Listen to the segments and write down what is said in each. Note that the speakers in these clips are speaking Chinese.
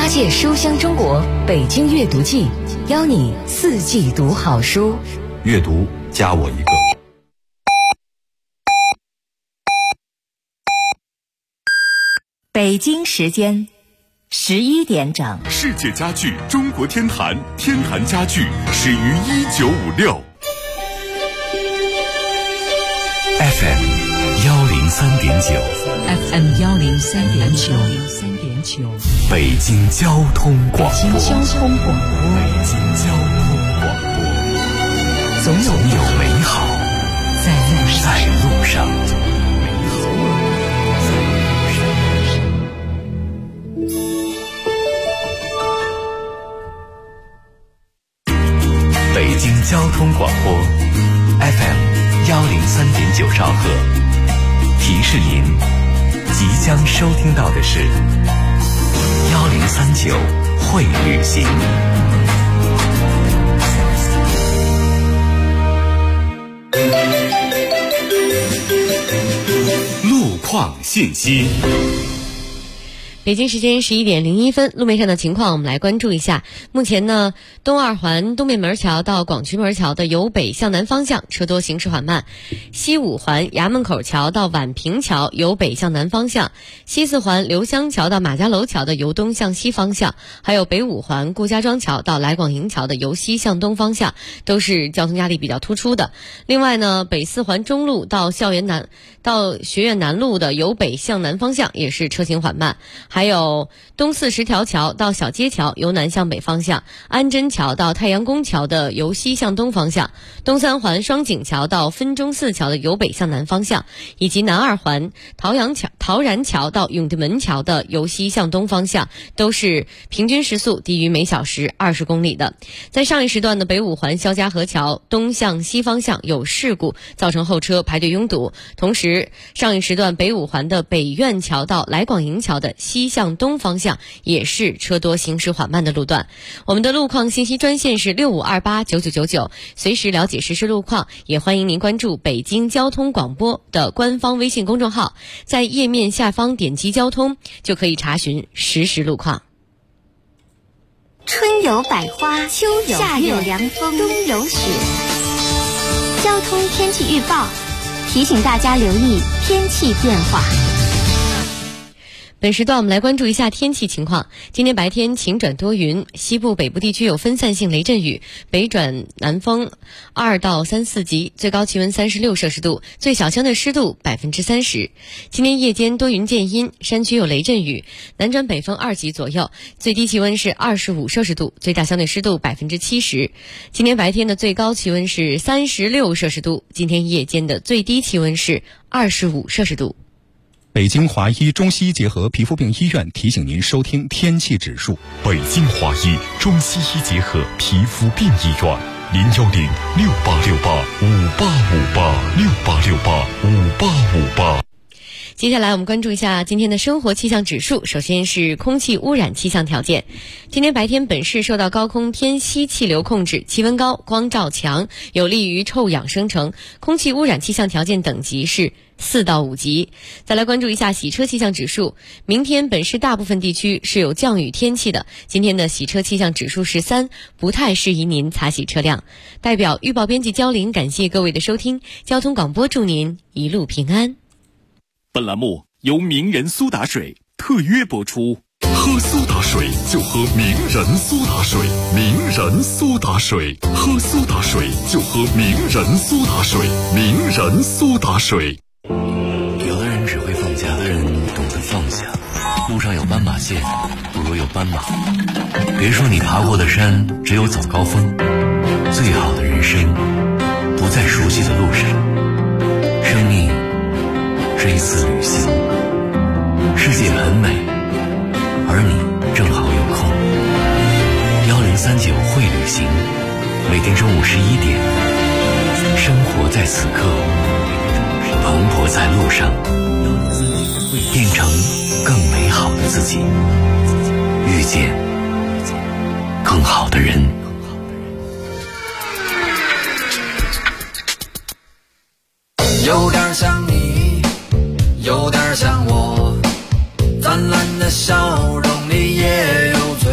届书香中国北京阅读季，邀你4季读好书。 阅读加我一个。 北京时间11点整。 世界家具中国天坛，天坛家具始于1956。 FM 103.9 FM 103.9 北京交通广播。总有美好在路上。北京交通广播 FM 103.9兆赫，提示您即将收听到的是1039会旅行。 路况信息。 北京时间11点01分，路面上的情况我们来关注一下。目前呢，东二环东面门桥到广渠门桥的由北向南方向车多，行驶缓慢；西五环衙门口桥到宛平桥由北向南方向；西四环刘湘桥到马家楼桥的由东向西方向，还有北五环顾家庄桥到来广营桥的由西向东方向，都是交通压力比较突出的。另外呢，北四环中路到学院南路的由北向南方向也是车行缓慢。还有东四十条桥到小街桥由南向北方向，安贞桥到太阳宫桥的由西向东方向，东三环双井桥到分钟寺桥的由北向南方向，以及南二环陶然桥到永定门桥的由西向东方向，都是平均时速低于每小时20公里的。在上一时段的北五环肖家河桥东向西方向有事故，造成后车排队拥堵。同时，上一时段北五环的北苑桥到来广营桥的西向东方向也是车多行驶缓慢的路段。我们的路况信息专线是65289999，随时了解实时路况，也欢迎您关注北京交通广播的官方微信公众号，在页面下方点击交通就可以查询实时路况。 春有百花，秋有夏有凉风，冬有雪。交通天气预报提醒大家留意天气变化。 本时段我们来关注一下天气情况。今天白天晴转多云，西部北部地区有分散性雷阵雨，北转南风2到3、4级，最高气温36摄氏度，最小相对湿度30%。今天夜间多云见阴，山区有雷阵雨，南转北风2级左右，最低气温是25摄氏度，最大相对湿度70%。今天白天的最高气温是36摄氏度，今天夜间的最低气温是25摄氏度。 北京华医中西医结合皮肤病医院提醒您收听天气指数。 北京华医中西医结合皮肤病医院，0106868586868685858。 接下来我们关注一下今天的生活气象指数。首先是空气污染气象条件。今天白天本市受到高空偏西气流控制，气温高，光照强，有利于臭氧生成，空气污染气象条件等级是4到5级。再来关注一下洗车气象指数。明天本市大部分地区是有降雨天气的，今天的洗车气象指数是3，不太适宜您擦洗车辆。代表预报编辑焦玲感谢各位的收听，交通广播祝您一路平安。 本栏目由名人苏打水特约播出。喝苏打水就喝名人苏打水，名人苏打水，喝苏打水就喝名人苏打水，名人苏打水。 有的人只会放假，有的人懂得放下。路上有斑马线，不如有斑马。别说你爬过的山只有早高峰，最好的人生不在熟悉的路上。生命是一次旅行，世界很美，而你正好有空。1039会旅行，每天中午11点，生活在此刻，蓬勃在路上，变成更美好的自己，遇见更好的人。 有点像你，有点像我，灿烂的笑容里也有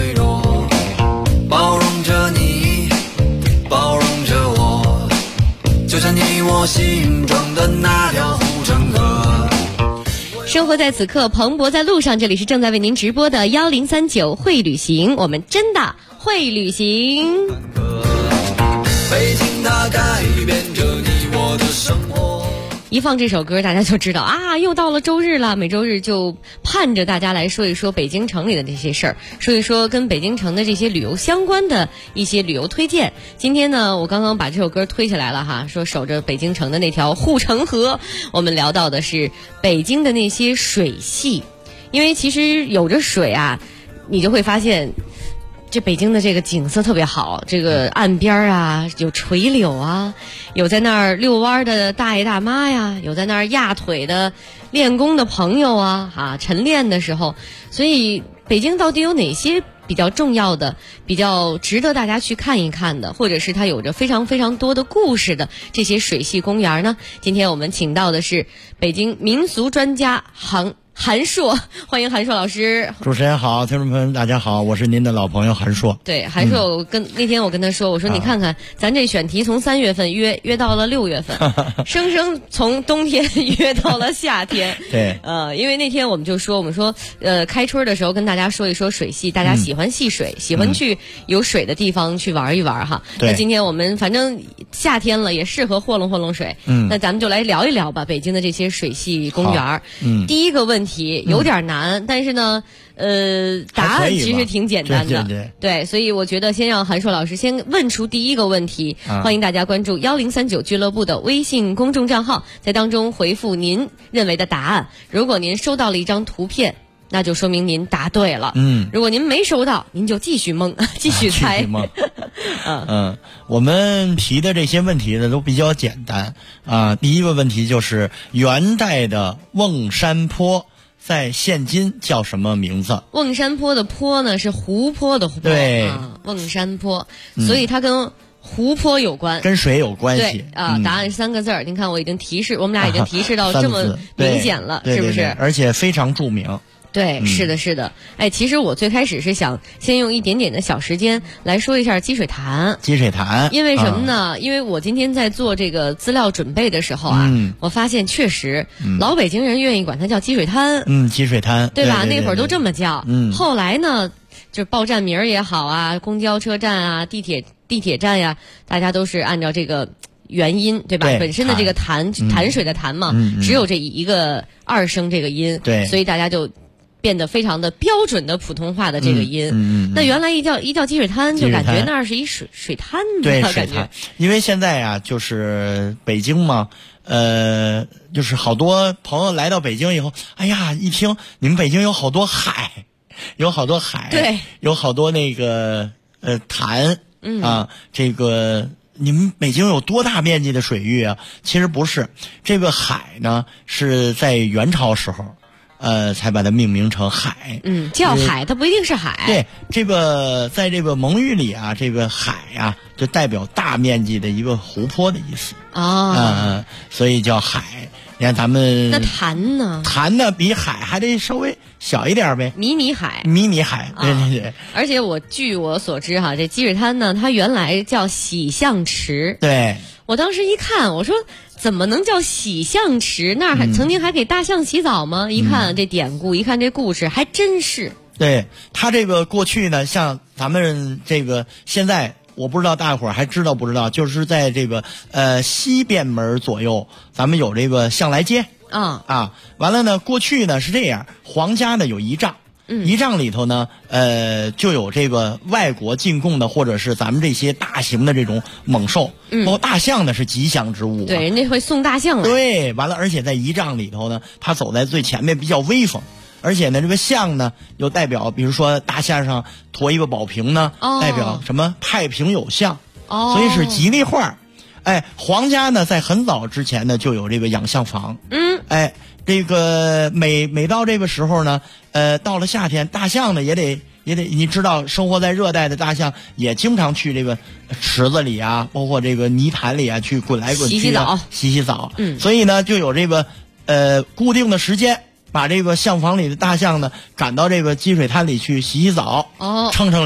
我心中的那条护城河。 生活在此刻，蓬勃在路上。这里是正在为您直播的1039会旅行，我们真的会旅行。 北京它改变着你我的生活。 一放这首歌，大家就知道啊，又到了周日了。每周日就盼着大家来说一说北京城里的这些事儿，说一说跟北京城的这些旅游相关的一些旅游推荐。今天呢，我刚刚把这首歌推起来了哈，说守着北京城的那条护城河。我们聊到的是北京的那些水系，因为其实有着水啊，你就会发现这北京的这个景色特别好，这个岸边啊有垂柳啊，有在那儿遛弯的大爷大妈呀，有在那儿压腿的练功的朋友啊，晨练的时候。所以北京到底有哪些比较重要的、比较值得大家去看一看的，或者是它有着非常非常多的故事的这些水系公园呢？今天我们请到的是北京民俗专家韩硕，欢迎韩硕老师。 主持人好，听众朋友们大家好，我是您的老朋友韩硕。 对，韩硕，那天我跟他说，我说你看看，咱这选题从3月份约到了6月份，生生从冬天约到了夏天。 对， 因为那天我们说，开春的时候跟大家说一说水系，大家喜欢戏水，喜欢去有水的地方去玩一玩哈。那今天我们反正夏天了，也适合和弄水。那咱们就来聊一聊吧，北京的这些水系公园。第一个问题有点难，但是呢，答案其实挺简单的。对，所以我觉得先让韩硕老师先问出第一个问题。欢迎大家关注1039俱乐部的微信公众账号，在当中回复您认为的答案。如果您收到了一张图片，那就说明您答对了。如果您没收到，您就继续蒙，继续猜。 继续蒙。我们提的这些问题呢都比较简单啊。第一个问题就是元代的瓮山坡在现今叫什么名字？ 瓮山坡的坡呢是湖泊的湖。 对， 瓮山坡，所以它跟湖泊有关， 跟水有关系。 对答案是3个字儿。您看我们俩已经提示到这么明显了，是不是？ 对，而且非常著名。 对，是的，是的。其实我最开始是想先用一点点的小时间来说一下积水潭。积水潭，因为什么呢？因为我今天在做这个资料准备的时候我发现确实，老北京人愿意管它叫积水滩。积水滩，对吧？那会儿都这么叫。后来呢，就是报站名也好啊，公交车站啊，地铁站呀，大家都是按照这个原音，对吧？本身的这个潭水的潭嘛，只有这一个2声这个音，对，所以大家就变得非常的标准的普通话的这个音。那原来一叫积水滩，就感觉那儿是一水滩的感觉。 因为现在啊，就是北京嘛，就是好多朋友来到北京以后，哎呀，一听你们北京有好多海，对，有好多那个潭啊，这个你们北京有多大面积的水域啊？其实不是，这个海呢是在元朝时候。才把它命名成海。 叫海，它不一定是海。 对，这个在这个蒙语里啊，这个海啊，就代表大面积的一个湖泊的意思。所以叫海。你看咱们那潭呢？ 潭呢比海还得稍微小一点呗。 迷你海。 对。 而且据我所知哈，这积水滩呢，它原来叫洗象池。 对。我当时一看，我说怎么能叫洗象池？那儿曾经还给大象洗澡吗？一看这典故，一看这故事，还真是。 对，它这个过去呢，像咱们这个现在，我不知道大伙儿还知道不知道，就是在这个西便门左右，咱们有这个向来街。完了呢，过去呢是这样，皇家呢有仪仗。仪仗里头呢，就有这个外国进贡的，或者是咱们这些大型的这种猛兽，包括大象呢是吉祥之物。 对，人家会送大象来。 对，完了，而且在仪仗里头呢，它走在最前面，比较威风。而且呢，这个象呢，又代表，比如说大象上驮一个宝瓶呢，代表什么太平有象，所以是吉利话。皇家呢在很早之前呢就有这个养象房。这个每到这个时候呢，到了夏天，大象呢也得，你知道，生活在热带的大象也经常去这个池子里啊，包括这个泥潭里啊，去滚来滚去洗澡。所以呢，就有这个固定的时间，把这个象房里的大象呢赶到这个积水滩里去洗澡，乘凉。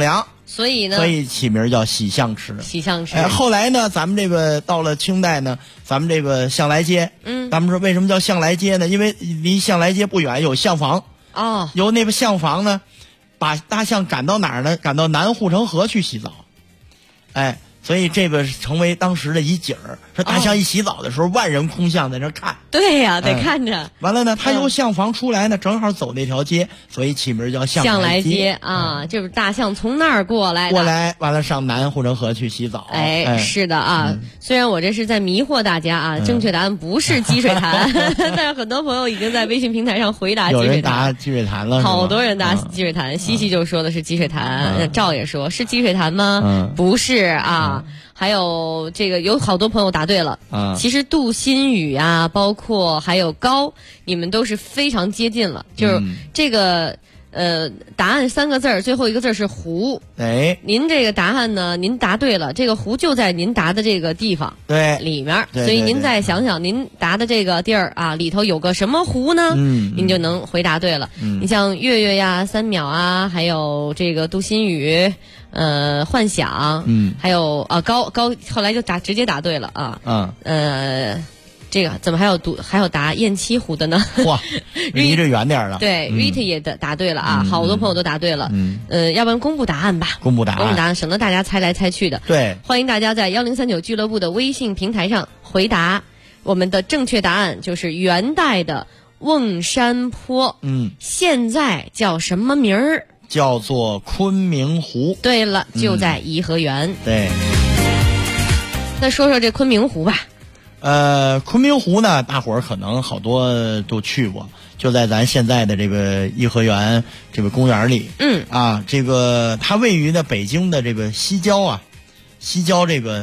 所以呢， 所以起名叫洗象池。 洗象池。 后来呢，咱们这个到了清代呢，咱们这个向来街，咱们说为什么叫向来街呢？因为离向来街不远有象房，由那个象房呢，把大象赶到哪儿呢？赶到南护城河去洗澡，所以这个成为当时的一景儿。说大象一洗澡的时候，万人空巷在那看。 对呀，得看着。 完了呢，他由象房出来呢，正好走那条街，所以起名叫向来街啊。就是大象从那儿过来， 完了上南护城河去洗澡。 是的啊。虽然我这是在迷惑大家啊，正确答案不是积水潭，但是很多朋友已经在微信平台上回答积水潭。 有人答积水潭了， 好多人答积水潭。西西就说的是积水潭，赵也说是积水潭吗？不是啊。还有这个有好多朋友答对了其实杜新宇啊，包括还有高，你们都是非常接近了，就是这个答案3个字儿，最后一个字是湖。您这个答案呢，您答对了，这个湖就在您答的这个地方里面，所以您再想想您答的这个地儿啊，里头有个什么湖呢？您就能回答对了。你像月月呀、3秒啊，还有这个杜新宇。幻想，还有高后来就直接答对了啊，这个怎么还有答雁栖湖的呢？ 哇，离着远点了。 对 ，Rita 也答对了啊，好多朋友都答对了。要不然公布答案吧？ 公布答案， 省得大家猜来猜去的。 对， 欢迎大家在1039俱乐部的微信平台上回答。我们的正确答案就是元代的瓮山坡。现在叫什么名儿？ 叫做昆明湖。 对了，就在颐和园。 对， 那说说这昆明湖吧。 昆明湖呢，大伙儿可能好多都去过，就在咱现在的这个颐和园这个公园里。这个它位于呢北京的这个西郊这个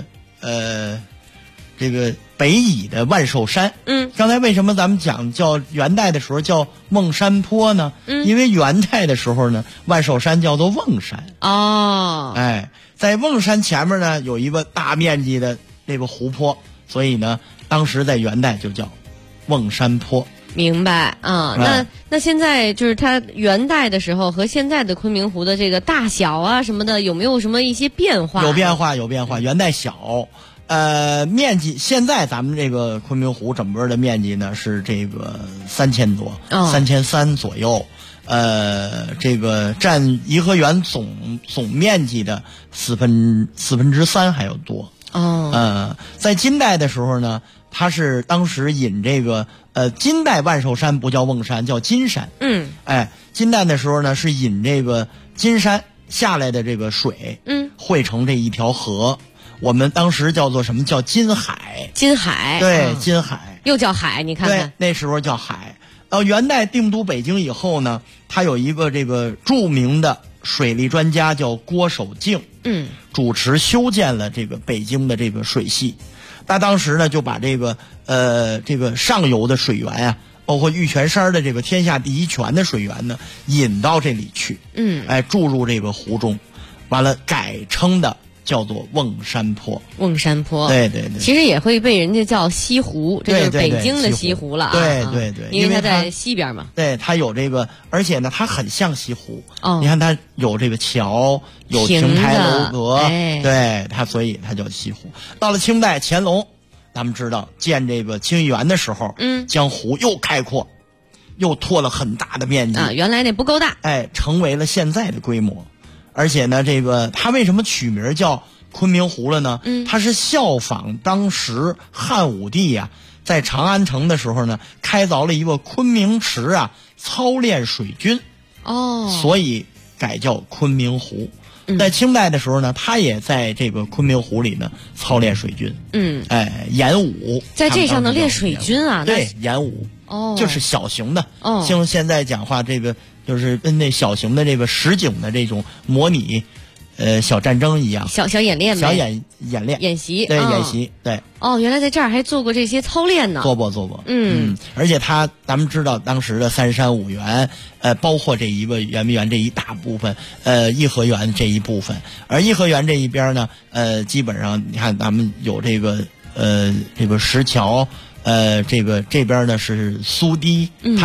北倚的万寿山。刚才为什么咱们讲叫元代的时候叫瓮山坡呢？因为元代的时候呢，万寿山叫做瓮山。在瓮山前面呢有一个大面积的这个湖泊，所以呢当时在元代就叫瓮山坡。 明白啊。那现在就是它元代的时候和现在的昆明湖的这个大小啊什么的，有没有什么一些变化？有变化。元代小。面积现在咱们这个昆明湖整个的面积呢是这个3000多，3300左右。这个占颐和园总面积的四分之三还要多。在金代的时候呢，它是当时引这个金代万寿山不叫瓮山，叫金山。金代的时候呢是引这个金山下来的这个水，汇成这一条河。我们当时叫做什么？叫金海。对，金海又叫海，你看看。 对，那时候叫海。元代定都北京以后呢，他有一个这个著名的水利专家叫郭守敬，主持修建了这个北京的这个水系。他当时呢就把这个上游的水源啊，包括玉泉山的这个天下第一泉的水源呢，引到这里去，注入这个湖中，完了改称的叫做瓮山坡。对， 其实也会被人家叫西湖，这就是北京的西湖了啊。 对， 因为它在西边嘛。 对，它有这个，而且呢，它很像西湖。你看它有这个桥，有亭台楼阁，对它，所以它叫西湖。到了清代乾隆，咱们知道建这个清漪园的时候，将湖又开阔，又拓了很大的面积原来那不够大， 成为了现在的规模。而且呢，这个它为什么取名叫昆明湖了呢？它是效仿当时汉武帝在长安城的时候呢，开凿了一个昆明池操练水军，所以改叫昆明湖。在清代的时候呢，他也在这个昆明湖里呢操练水军，演武， 在这上能练水军啊？ 对，演武，就是小型的，像现在讲话这个。就是跟那小型的这个实景的这种模拟，小战争一样， 小演练呗， 小演练演习， 对，演习，对。 原来在这儿还做过这些操练呢。 做过。而且咱们知道当时的三山五园，包括这一个圆明园这一大部分，颐和园这一部分，而颐和园这一边呢，基本上你看咱们有这个石桥，这边呢是苏堤，它这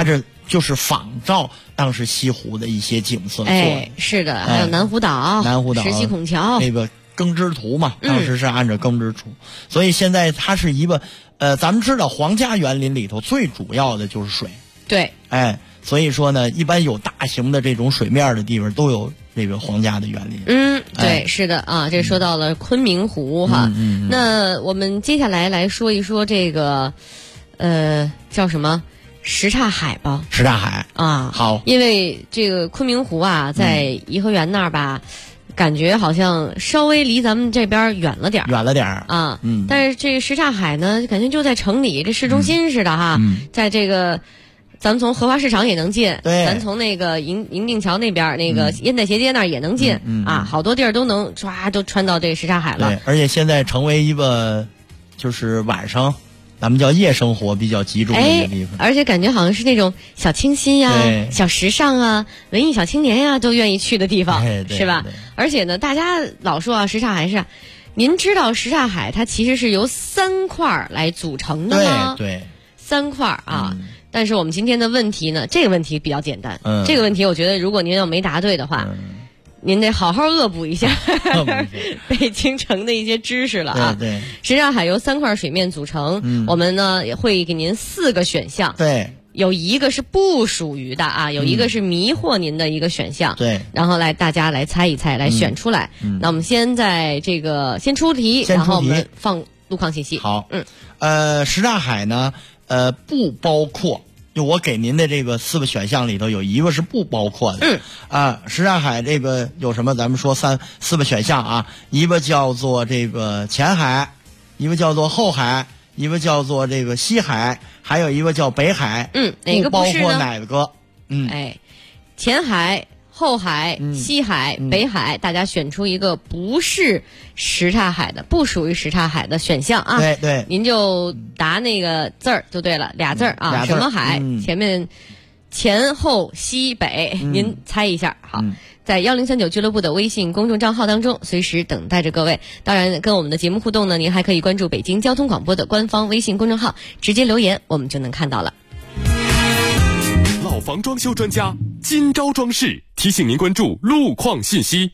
就是仿照当时西湖的一些景色做的。 是的，还有南湖岛、石溪孔桥那个耕织图嘛，当时是按照耕织图，所以现在它是一个咱们知道皇家园林里头最主要的就是水。 对， 所以说呢，一般有大型的这种水面的地方都有这个皇家的园林。 对，是的啊，这说到了昆明湖哈。那我们接下来说一说这个叫什么什刹海吧。 什刹海啊， 好， 因为这个昆明湖啊，在颐和园那儿吧。感觉好像稍微离咱们这边远了点儿啊，但是这个什刹海呢，感觉就在城里，这市中心似的哈，在这个咱们从荷花市场也能进，咱从那个银锭桥那边那个烟袋斜街那儿也能进啊，好多地儿都能都穿到这个什刹海了。 对，而且现在成为一个就是晚上咱们叫夜生活比较集中的一个地方， 而且感觉好像是那种小清新呀、小时尚啊、文艺小青年呀都愿意去的地方，是吧？而且呢，大家老说啊，什刹海是，您知道什刹海它其实是由3块来组成的吗？ 对 ，3块啊。但是我们今天的问题呢，这个问题比较简单，这个问题我觉得如果您要没答对的话。您得好好恶补一下北京城的一些知识了啊！ 对， 什刹海由3块水面组成，我们呢也会给您4个选项， 对， 有一个是不属于的啊，有一个是迷惑您的一个选项， 对， 然后大家来猜一猜，来选出来。那我们先在这个先出题，然后我们放路况信息。 好，什刹海呢，不包括。就我给您的这个4个选项里头有一个是不包括的，什刹海这个有什么？咱们说4个选项啊，一个叫做这个前海，一个叫做后海，一个叫做这个西海，还有一个叫北海。 哪个不是呢？ 包括哪个？ 前海、后海、西海、北海，大家选出一个不是什刹海的，不属于什刹海的选项啊。 对， 您就答那个字儿就对了，2字啊，什么海？前面前后西北，您猜一下。好，在1039俱乐部的微信公众账号当中，随时等待着各位。当然，跟我们的节目互动呢，您还可以关注北京交通广播的官方微信公众号，直接留言，我们就能看到了。 老房装修专家金招装饰提醒您关注路况信息。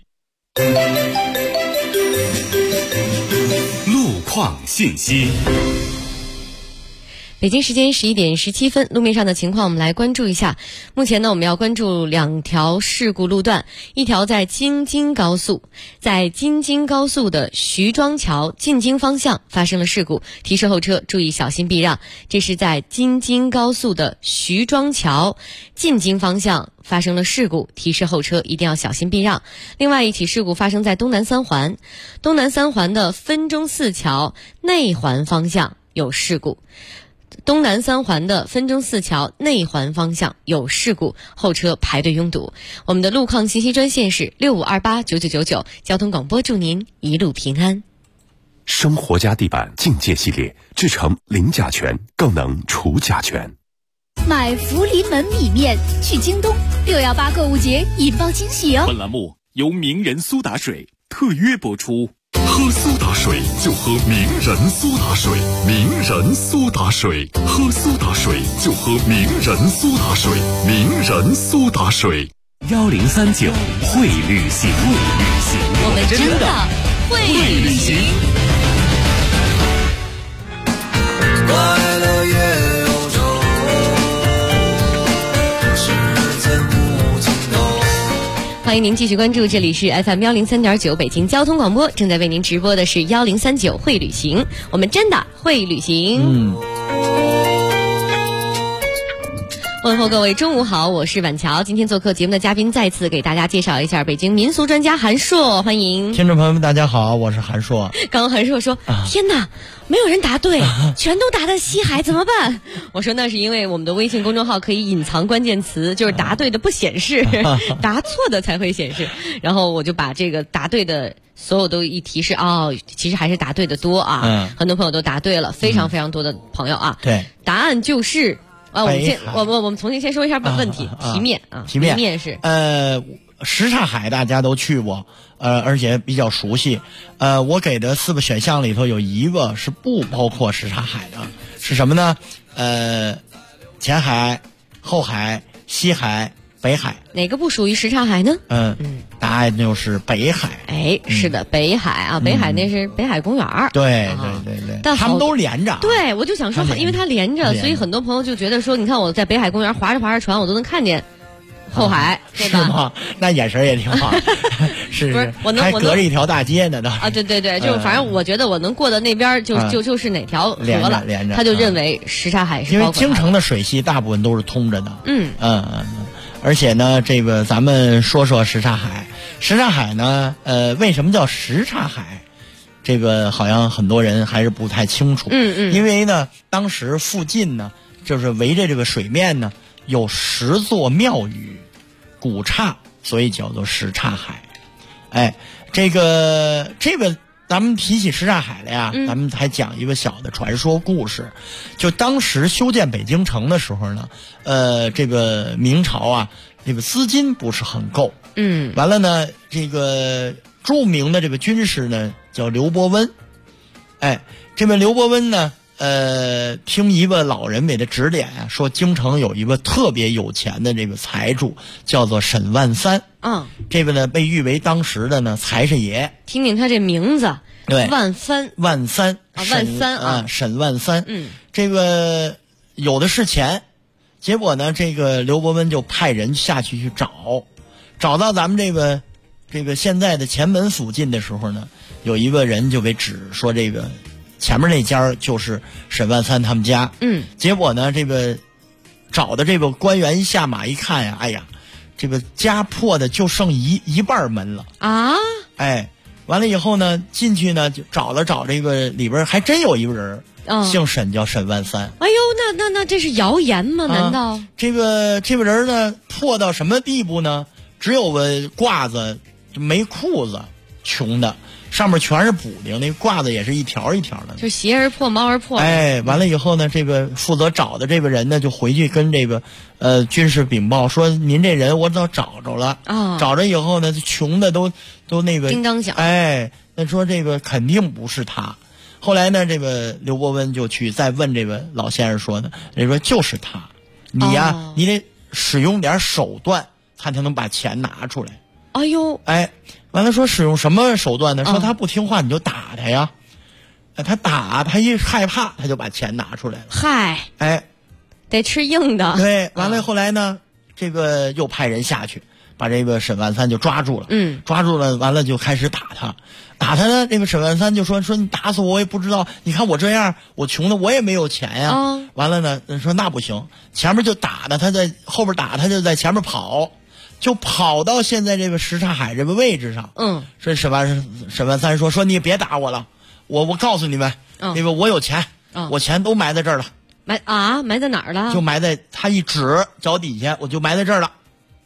路况信息。 北京时间11点17分，路面上的情况我们来关注一下。目前呢，我们要关注2条事故路段，一条在京津高速，在京津高速的徐庄桥进京方向发生了事故，提示后车注意小心避让。这是在京津高速的徐庄桥进京方向发生了事故，提示后车一定要小心避让。另外一起事故发生在东南三环的分钟寺桥内环方向有事故。东南三环的分钟寺桥内环方向有事故，后车排队拥堵。我们的路况信息专线是65289999，交通广播祝您一路平安。 生活家地板境界系列，制成零甲醛，更能除甲醛。 买福临门米面去京东，618购物节引爆惊喜哦！ 本栏目由名人苏打水特约播出。喝苏打水就喝名人苏打水，名人苏打水，喝苏打水就喝名人苏打水，名人苏打水。 1039会旅行， 我们真的会旅行。 快乐也有愁，时间无尽头。 欢迎您继续关注，这里是 FM 103.9北京交通广播，正在为您直播的是1039会旅行，我们真的会旅行。问候各位中午好，我是婉乔。今天做客节目的嘉宾再次给大家介绍一下北京民俗专家韩硕，欢迎听众朋友们大家好，我是韩硕。 刚刚韩硕说天哪，没有人答对，全都答的西海怎么办？我说那是因为我们的微信公众号可以隐藏关键词，就是答对的不显示，答错的才会显示。然后我就把这个答对的所有都一提示，其实还是答对的多啊。很多朋友都答对了，非常非常多的朋友啊。 对， 答案就是我们重新先说一下问题，题面啊，题面是什刹海大家都去过，而且比较熟悉。我给的4个选项里头有一个是不包括什刹海的，是什么呢？前海、 后海、西海、北海。 哪个不属于什刹海呢？ 答案就是北海。 哎，是的，北海啊，北海那是北海公园。 对，但他们都连着。 对，我就想说，因为它连着，所以很多朋友就觉得说，你看我在北海公园划着船，我都能看见后海，对吧？ 是吗？那眼神也挺好。是， 不是我能还隔着一条大街呢， 啊，对，就反正我觉得我能过的那边就是哪条河了， 连着， 他就认为什刹海是因为京城的水系大部分都是通着的。而且呢，这个咱们说什刹海。什刹海呢，为什么叫什刹海？这个好像很多人还是不太清楚。因为呢，当时附近呢，就是围着这个水面呢，有10座庙宇、古刹，所以叫做什刹海。哎，这个，咱们提起什刹海了呀，咱们还讲一个小的传说故事。就当时修建北京城的时候呢，这个明朝啊，这个资金不是很够。完了呢，这个著名的这个军师呢叫刘伯温。哎，这位刘伯温呢，听一个老人给他指点啊，说京城有一个特别有钱的这个财主，叫做沈万三。这个呢被誉为当时的呢财神爷。 听听他这名字， 对， 万三， 沈万三。这个有的是钱，结果呢，这个刘伯温就派人下去找到咱们这个现在的前门附近的时候呢，有一个人就给指说这个前面那家就是沈万三他们家。结果呢，这个找的这个官员一下马一看呀，哎呀，这个家破的就剩一半门了啊！哎，完了以后呢，进去呢就找这个里边还真有一个人，姓沈，叫沈万三。 哎呦，那这是谣言吗？难道这个人呢破到什么地步呢？只有个褂子，没裤子，穷的，上面全是补丁，那褂子也是一条一条的， 就鞋而破，毛而破。 哎，完了以后呢，这个负责找的这个人呢，就回去跟这个军事禀报说，您这人我找着了啊，找着以后呢，穷的都那个叮当响。 哎，那说这个肯定不是他。后来呢，这个刘伯温就去再问这个老先生说呢，人说就是他，你呀，你得使用点手段，他才能把钱拿出来。 哎呦， 哎，完了说使用什么手段呢？说他不听话你就打他呀。他一害怕他就把钱拿出来了。 嗨， 哎， 得吃硬的。 对，完了后来呢，这个又派人下去把这个沈万三就抓住了。抓住了，完了就开始打他。打他呢，这个沈万三就说你打死我也不知道，你看我这样，我穷的我也没有钱呀。完了呢，说那不行，前面就打的，他在后边打他就在前面跑，就跑到现在这个什刹海这个位置上。说沈万三说你也别打我了，我告诉你们，那个我有钱，我钱都埋在这儿了。 埋在哪儿了？ 就埋在他一指脚底下，我就埋在这儿了。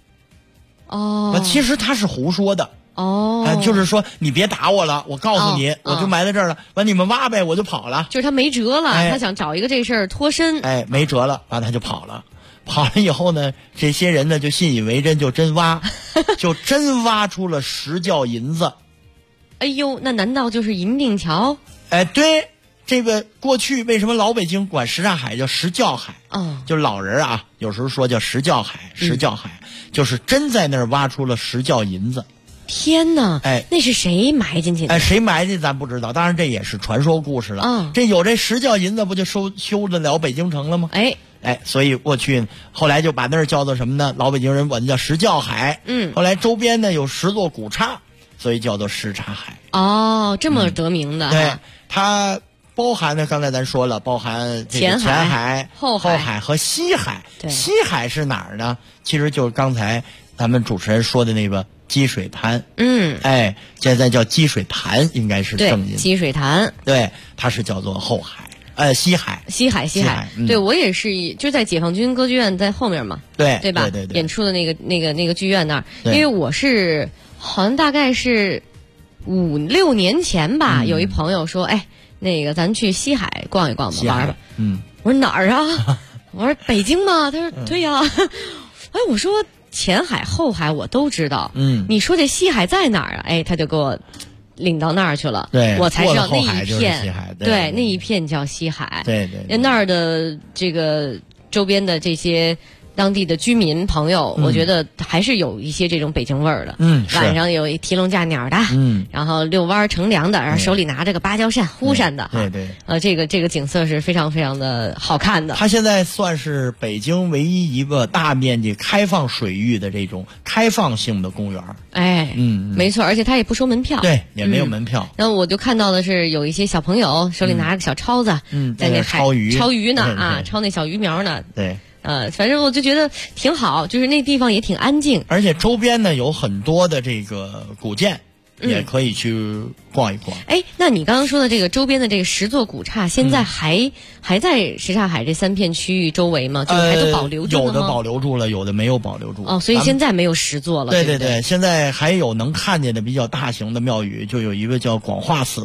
其实他是胡说的。就是说你别打我了，我告诉你，我就埋在这儿了。完你们挖呗，我就跑了。 就是他没辙了，他想找一个这事儿脱身。 哎，没辙了，完他就跑了。跑了以后呢，这些人呢就信以为真，就真挖出了10窖银子。 哎呦，那难道就是银锭桥？ 哎，对，这个过去为什么老北京管什刹海叫什窖海？就老人啊，有时候说叫什窖海，就是真在那儿挖出了10窖银子。 天哪！哎，那是谁埋进去的？ 哎，谁埋进咱不知道，当然这也是传说故事了。这有这10窖银子，不就修得了北京城了吗？哎，所以过去后来就把那儿叫做什么呢？老北京人管叫什窖海。后来周边呢有10座古刹，所以叫做什刹海。 这么得名的。 对，它包含呢，刚才咱说了，包含这个前海、后海和西海。西海是哪儿呢？其实就是刚才咱们主持人说的那个积水潭。哎，现在叫积水潭，应该是正音。 积水潭， 对，它是叫做后海，西海。 对，我也是，就在解放军歌剧院在后面嘛。对吧？ 对， 演出的那个剧院那儿，因为我是好像大概是5、6年前吧，有一朋友说，哎，那个咱去西海逛一逛吧，玩吧。我说哪儿啊？我说北京吗？他说对呀。哎，我说前海后海我都知道，你说这西海在哪儿啊？哎，他就给我领到那儿去了， 对， 我才知道那一片， 对，那一片叫西海， 对， 那儿的这个周边的这些当地的居民朋友，我觉得还是有一些这种北京味儿的。晚上有一提笼架鸟的，然后遛弯乘凉的，然后手里拿着个芭蕉扇呼扇的，这个景色是非常非常的好看的。 它现在算是北京唯一一个大面积开放水域的这种开放性的公园。 没错，而且它也不收门票， 对，也没有门票。 然后我就看到的是有一些小朋友手里拿着个小抄子，在那抄鱼呢，抄那小鱼苗呢。 对。 反正我就觉得挺好，就是那地方也挺安静， 而且周边呢有很多的这个古建，也可以去逛一逛。 那你刚刚说的这个周边的这个10座古刹，现在还在什刹海这3片区域周围吗？就是还都保留住了吗？ 有的保留住了，有的没有保留住。 所以现在没有10座了。 对，现在还有能看见的比较大型的庙宇，就有一个叫广化寺。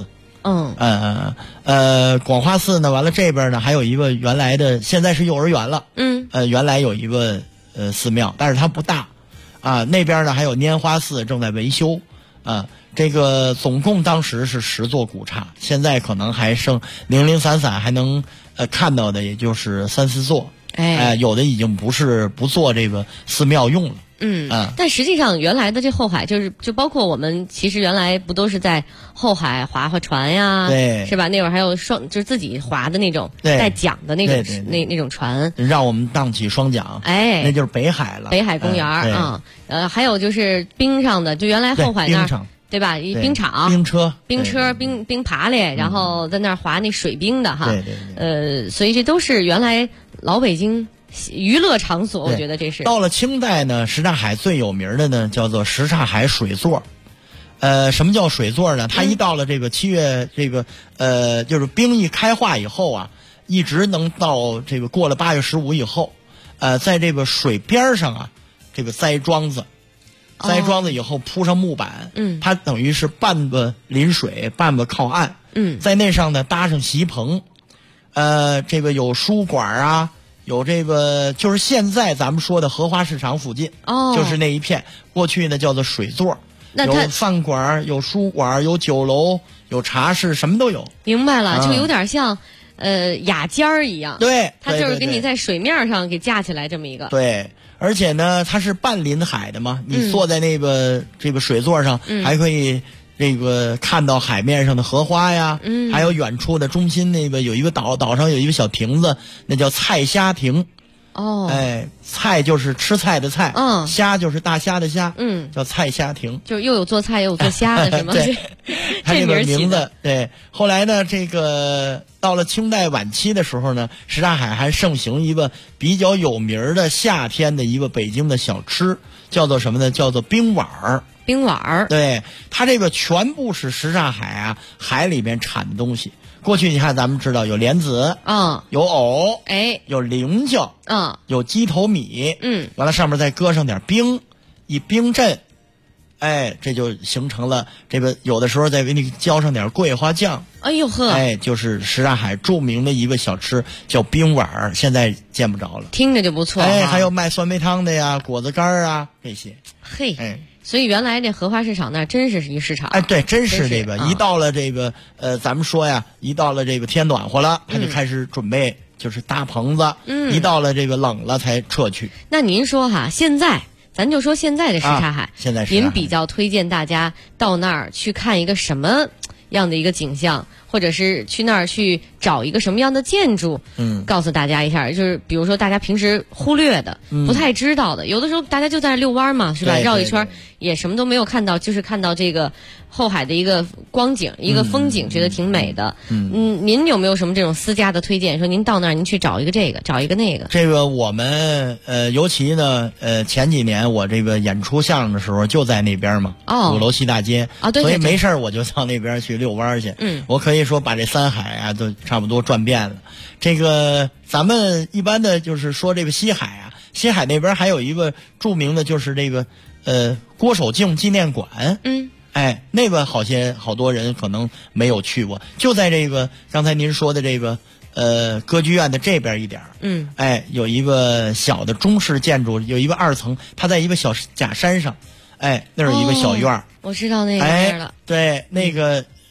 广化寺呢，完了这边呢还有一个原来的，现在是幼儿园了。原来有一个寺庙，但是它不大啊。那边呢还有拈花寺正在维修啊。这个总共当时是10座古刹，现在可能还剩零零散散，还能看到的也就是3、4座。有的已经不做这个寺庙用了。 但实际上原来的这后海就包括我们其实原来不都是在后海划船呀， 对， 是吧？那会儿还有就是自己划的那种带桨的那种那种船， 让我们荡起双桨，那就是北海了， 北海公园啊。还有就是冰上的，就原来后海那儿，对吧？冰场、 冰车、 冰爬犁，然后在那儿划那水冰的哈。所以这都是原来老北京娱乐场所，我觉得这是。 到了清代呢，什刹海最有名的呢叫做什刹海水座。什么叫水座呢？它一到了这个7月，这个就是冰一开化以后啊，一直能到这个过了8月15以后，在这个水边上啊，这个栽桩子以后铺上木板，它等于是半个临水，半个靠岸，在那上呢搭上席棚，这个有书馆啊。有这个就是现在咱们说的荷花市场附近，就是那一片，过去呢叫做水座，有饭馆，有书馆，有酒楼，有茶室，什么都有。 明白了，就有点像雅间儿一样。 对， 它就是给你在水面上给架起来这么一个。 对，而且呢，它是半临海的嘛，你坐在那个这个水座上，还可以这个看到海面上的荷花呀，还有远处的中心那个有一个岛上有一个小亭子，那叫菜虾亭。菜就是吃菜的菜，虾就是大虾的虾，叫菜虾亭， 就是又有做菜又有做虾的，是吗？ 对，它这个名字。对，后来呢，这个到了清代晚期的时候呢，什刹海还盛行一个比较有名的夏天的一个北京的小吃，叫做什么呢？叫做冰碗儿。 冰碗儿， 对，它这个全部是什刹海啊，海里面产的东西。过去你看，咱们知道有莲子，有藕，有菱角，有鸡头米，完了上面再搁上点冰，一冰镇，这就形成了这个。有的时候再给你浇上点桂花酱，就是什刹海著名的一个小吃，叫冰碗儿，现在见不着了。 听着就不错， 还有卖酸梅汤的呀，果子干啊这些。 所以原来这荷花市场那真是一市场。 对，真是这个。一到了这个咱们说呀，一到了这个天暖和了，他就开始准备就是搭棚子。一到了这个冷了才撤去。 那您说哈，现在咱就说现在的什刹海， 现在您比较推荐大家到那儿去看一个什么样的一个景象，或者是去那儿去找一个什么样的建筑？告诉大家一下，就是比如说大家平时忽略的、不太知道的，有的时候大家就在那遛弯嘛，是吧？绕一圈也什么都没有看到，就是看到这个后海的一个光景、一个风景，觉得挺美的。您有没有什么这种私家的推荐？说您到那儿您去找一个这个，找一个那个。 这个我们尤其呢前几年我这个演出相声的时候就在那边嘛，鼓楼西大街对， 所以没事我就到那边去遛弯去。我可以说把这3海啊都差不多转遍了。这个咱们一般的就是说这个西海啊，西海那边还有一个著名的就是这个郭守敬纪念馆。那个好多人可能没有去过，就在这个刚才您说的这个歌剧院的这边一点。有一个小的中式建筑，有一个2层，它在一个小假山上。那是一个小院我知道那个了。 对，那个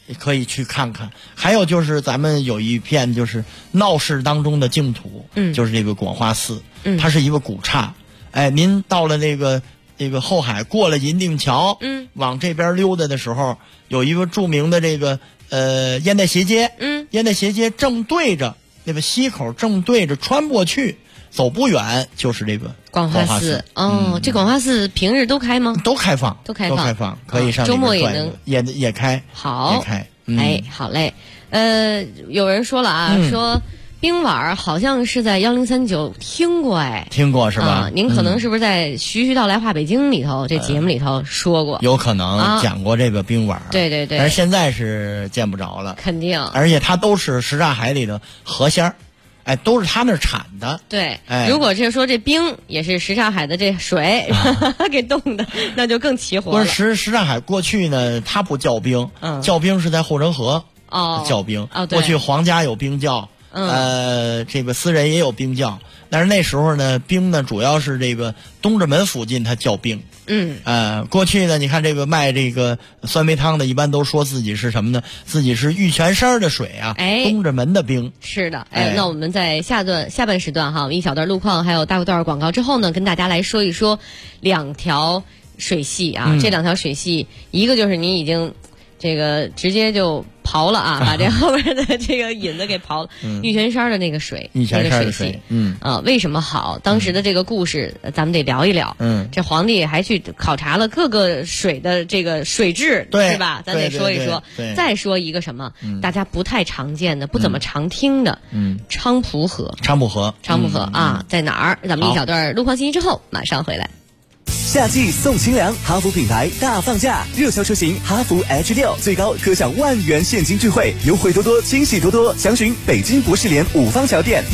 可以去看看。还有就是咱们有一片就是闹市当中的净土，就是这个广化寺，它是一个古刹。哎，您到了这个后海，过了银锭桥，往这边溜达的时候，有一个著名的这个烟袋斜街，烟袋斜街正对着那个西口，正对着穿过去，走不远就是这个广化寺。这广化寺平日都开吗？ 都开放，可以上。 周末也能也开。 好， 也开。 好嘞。有人说了啊，说冰碗好像是在1039听过， 听过是吧？ 您可能是不是在《徐徐道来话北京》里头这节目里头说过？ 有可能讲过这个冰碗。 对。 但是现在是见不着了， 肯定。 而且它都是什刹海里的河鲜儿，都是他那儿产的。 对，如果是说这冰也是什刹海的这水给冻的，那就更齐活了。 不是什刹海过去呢，它不叫冰，叫冰是在护城河叫冰。过去皇家有冰窖。这个私人也有冰窖，但是那时候呢，冰呢主要是这个东直门附近它叫冰。过去呢，你看这个卖这个酸梅汤的，一般都说自己是什么呢？自己是玉泉山的水啊，东直门的冰。 是的，那我们在下半时段哈，我们一小段路况还有大段广告之后呢，跟大家来说一说2条水系啊。这2条水系，一个就是你已经这个直接就刨了啊，把这后边的这个引子给刨了。玉泉山的那个水， 玉泉山的水， 为什么好？当时的这个故事，咱们得聊一聊。这皇帝还去考察了各个水的这个水质，是吧？咱得说一说。再说一个什么，大家不太常见的、不怎么常听的，菖蒲河。菖蒲河啊，在哪儿？咱们一小段路况信息之后马上回来。 夏季送清凉，哈弗品牌大放价，热销车型哈弗 H6最高可享10000元现金钜惠，优惠多多，惊喜多多。详询北京博士联5方桥店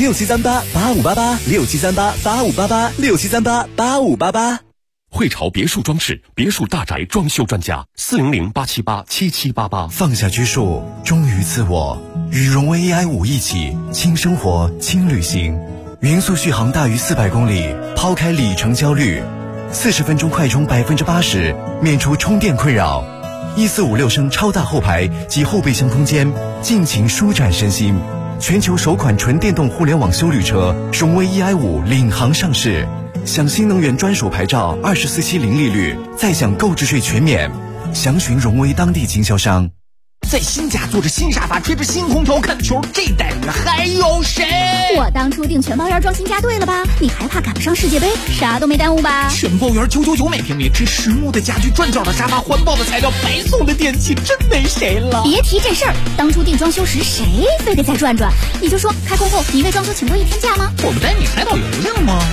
67388588，67388588，67388588。 汇潮别墅装饰，别墅大宅装修专家，400-878-7788。 放下拘束，忠于自我，与荣威 AI5一起轻生活、轻旅行。匀速续航大于400公里，抛开里程焦虑，40分钟快充80%，免除充电困扰。1456升超大后排及后备箱空间，尽情舒展身心。全球首款纯电动互联网休旅车荣威 EI5领航上市，享新能源专属牌照，24期零利率，再享购置税全免。详询荣威当地经销商。 在新家坐着新沙发，吹着新空调看球，这待遇还有谁？ 我当初订全包园装新家对了吧？你还怕赶不上世界杯？啥都没耽误吧？ 全包园999每平米，这实木的家具、转角的沙发、环保的材料、白送的电器，真没谁了。 别提这事儿，当初订装修时谁非得再转转？你就说开工后你为装修请过1天假吗？ 我不带你海岛邮令吗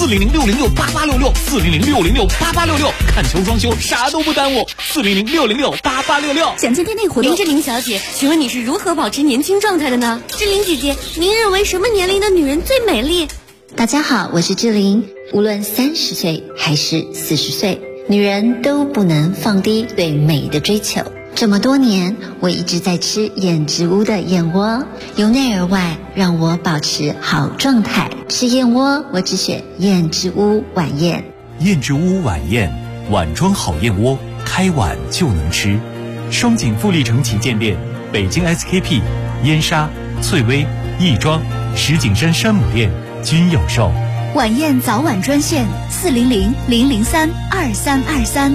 ？400-606-8866，400-606-8866，看球装修啥都不耽误，400-606-8866。 想见店内活动。 林志玲小姐，请问你是如何保持年轻状态的呢？志玲姐姐，您认为什么年龄的女人最美丽？ 大家好，我是志玲。无论30岁还是40岁，女人都不能放低对美的追求。这么多年，我一直在吃燕之屋的燕窝，由内而外让我保持好状态。吃燕窝，我只选燕之屋晚宴。 燕之屋晚宴，碗装好燕窝，开碗就能吃。双井富力城旗舰店、北京 SKP、燕莎、翠微、亦庄、石景山山姆店均有售。 晚宴早晚专线400-003-2323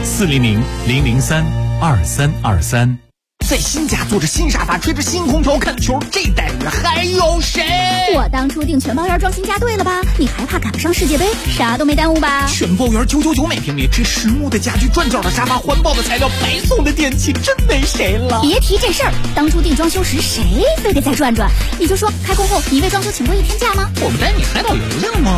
400-003-2323。 在新家坐着新沙发，吹着新空调看球，这待遇还有谁？ 我当初订全包园装新家对了吧？你还怕赶不上世界杯？啥都没耽误吧？ 全包园999每平米，这实木的家具、转角的沙发、环保的材料、白送的电器，真没谁了。 别提这事儿，当初订装修时谁非得再转转？你就说开工后你为装修请过1天假吗？ 我不带你海岛邮令吗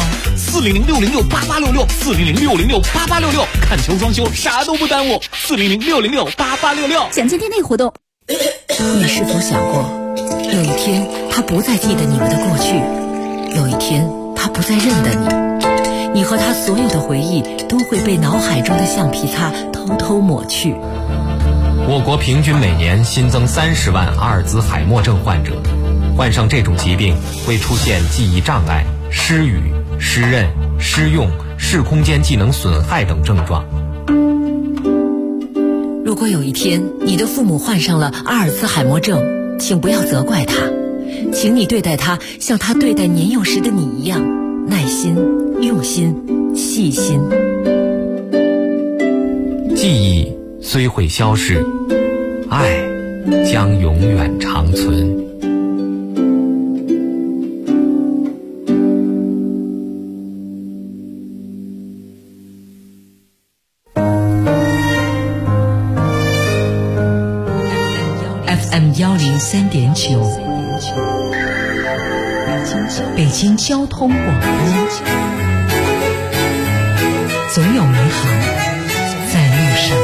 ？400-606-8866，400-606-8866，看球装修啥都不耽误，400-606-8866。 想见店内活动。 你是否想过，有一天他不再记得你们的过去，有一天他不再认得你，你和他所有的回忆都会被脑海中的橡皮擦偷偷抹去。 我国平均每年新增30万阿尔兹海默症患者，患上这种疾病会出现记忆障碍、失语、失认、失用、视空间技能损害等症状。 如果有一天你的父母患上了阿尔兹海默症，请不要责怪他，请你对待他像他对待年幼时的你一样，耐心、用心、细心。 记忆虽会消逝，爱将永远长存。 FM103.9，北京交通广播，总有美好在路上。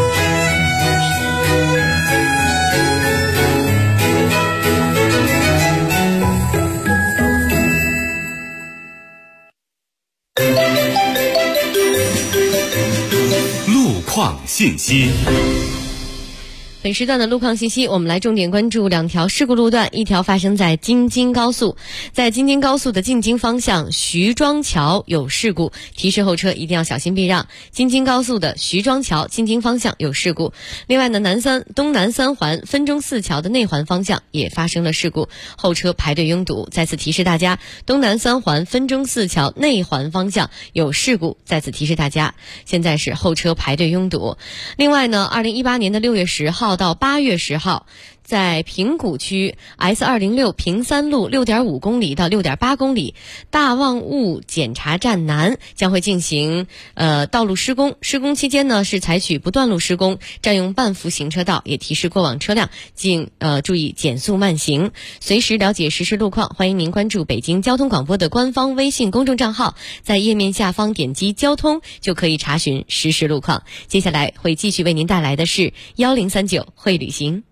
路况信息。 本时段的路况信息，我们来重点关注2条事故路段，一条发生在京津高速，在京津高速的进京方向徐庄桥有事故，提示后车一定要小心避让。京津高速的徐庄桥进京方向有事故。另外呢，东南三环分钟寺桥的内环方向也发生了事故，后车排队拥堵。再次提示大家，东南三环分钟寺桥内环方向有事故，再次提示大家，现在是后车排队拥堵。另外呢，2018年的6月10号到8月10号，在平谷区 S206 平三路 6.5 公里到 6.8 公里大望雾检查站南将会进行道路施工，施工期间呢是采取不断路施工，占用半幅行车道，也提示过往车辆注意减速慢行。随时了解实时路况，欢迎您关注北京交通广播的官方微信公众账号，在页面下方点击交通就可以查询实时路况。接下来会继续为您带来的是1039会旅行。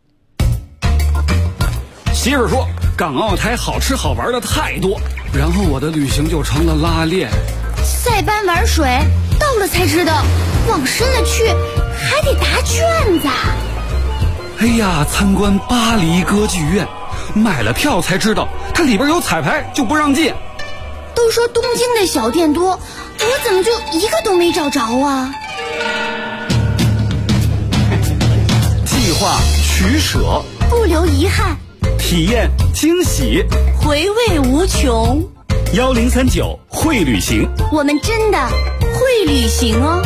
媳妇说港澳台好吃好玩的太多，然后我的旅行就成了拉练。 塞班玩水，到了才知道往深了去还得答卷子。 哎呀，参观巴黎歌剧院，买了票才知道它里边有彩排就不让进。 都说东京的小店多，我怎么就一个都没找着啊？ 计划取舍， 不留遗憾， 体验惊喜， 回味无穷。 1039会旅行， 我们真的会旅行哦。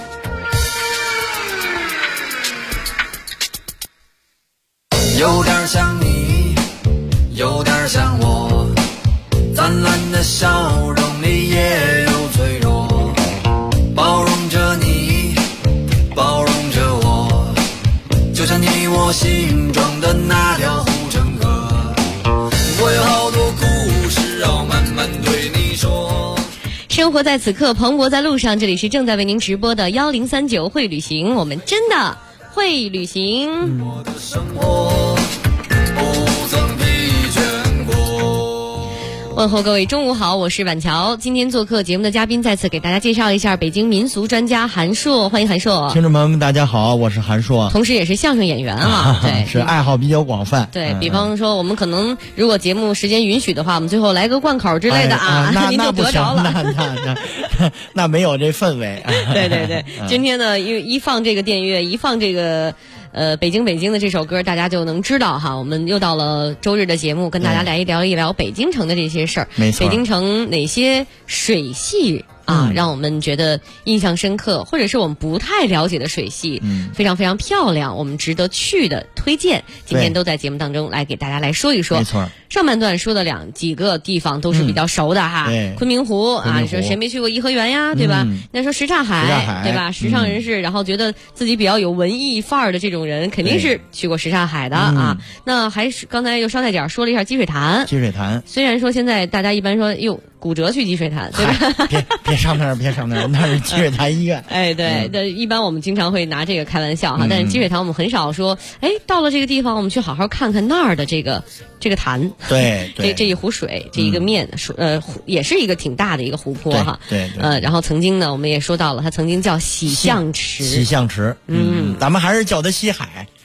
有点像你，有点像我，灿烂的笑容里也有脆弱，包容着你，包容着我，就像你我心中的那条护城河。我有好多故事要慢慢对你说。 生活在此刻，蓬勃在路上，这里是正在为您直播的1039会旅行，我们真的会旅行。 我的生活不曾疲倦过。 问候各位中午好，我是板桥。今天做客节目的嘉宾，再次给大家介绍一下北京民俗专家韩硕，欢迎韩硕。 听众朋友们大家好，我是韩硕， 同时也是相声演员啊。对， 是爱好比较广泛。 对，比方说我们可能如果节目时间允许的话，我们最后来个贯口之类的您就得着了。 那没有这氛围。 对对对，今天呢，一放这个电乐，一放这个北京的这首歌，大家就能知道哈，我们又到了周日的节目，跟大家来聊一聊北京城的这些事儿。 没错， 北京城哪些水系让我们觉得印象深刻，或者是我们不太了解的水系，非常非常漂亮，我们值得去的推荐，今天都在节目当中来给大家来说一说。 没错， 上半段说的几个地方都是比较熟的哈，昆明湖啊，你说谁没去过颐和园呀，对吧？那说什刹海，对吧？时尚人士，然后觉得自己比较有文艺范儿的这种人，肯定是去过什刹海的啊。那还是刚才又捎带脚说了一下积水潭。 积水潭， 虽然说现在大家一般说骨折去积水潭，对吧？ 别上那儿，那是积水潭医院。 哎，对，一般我们经常会拿这个开玩笑哈，但是积水潭我们很少说，到了这个地方我们去好好看看那儿的这个潭。 对， 这一湖水，这一个面也是一个挺大的一个湖泊哈。 对， 然后曾经呢，我们也说到了，它曾经叫洗象池。 洗象池，咱们还是叫它西海。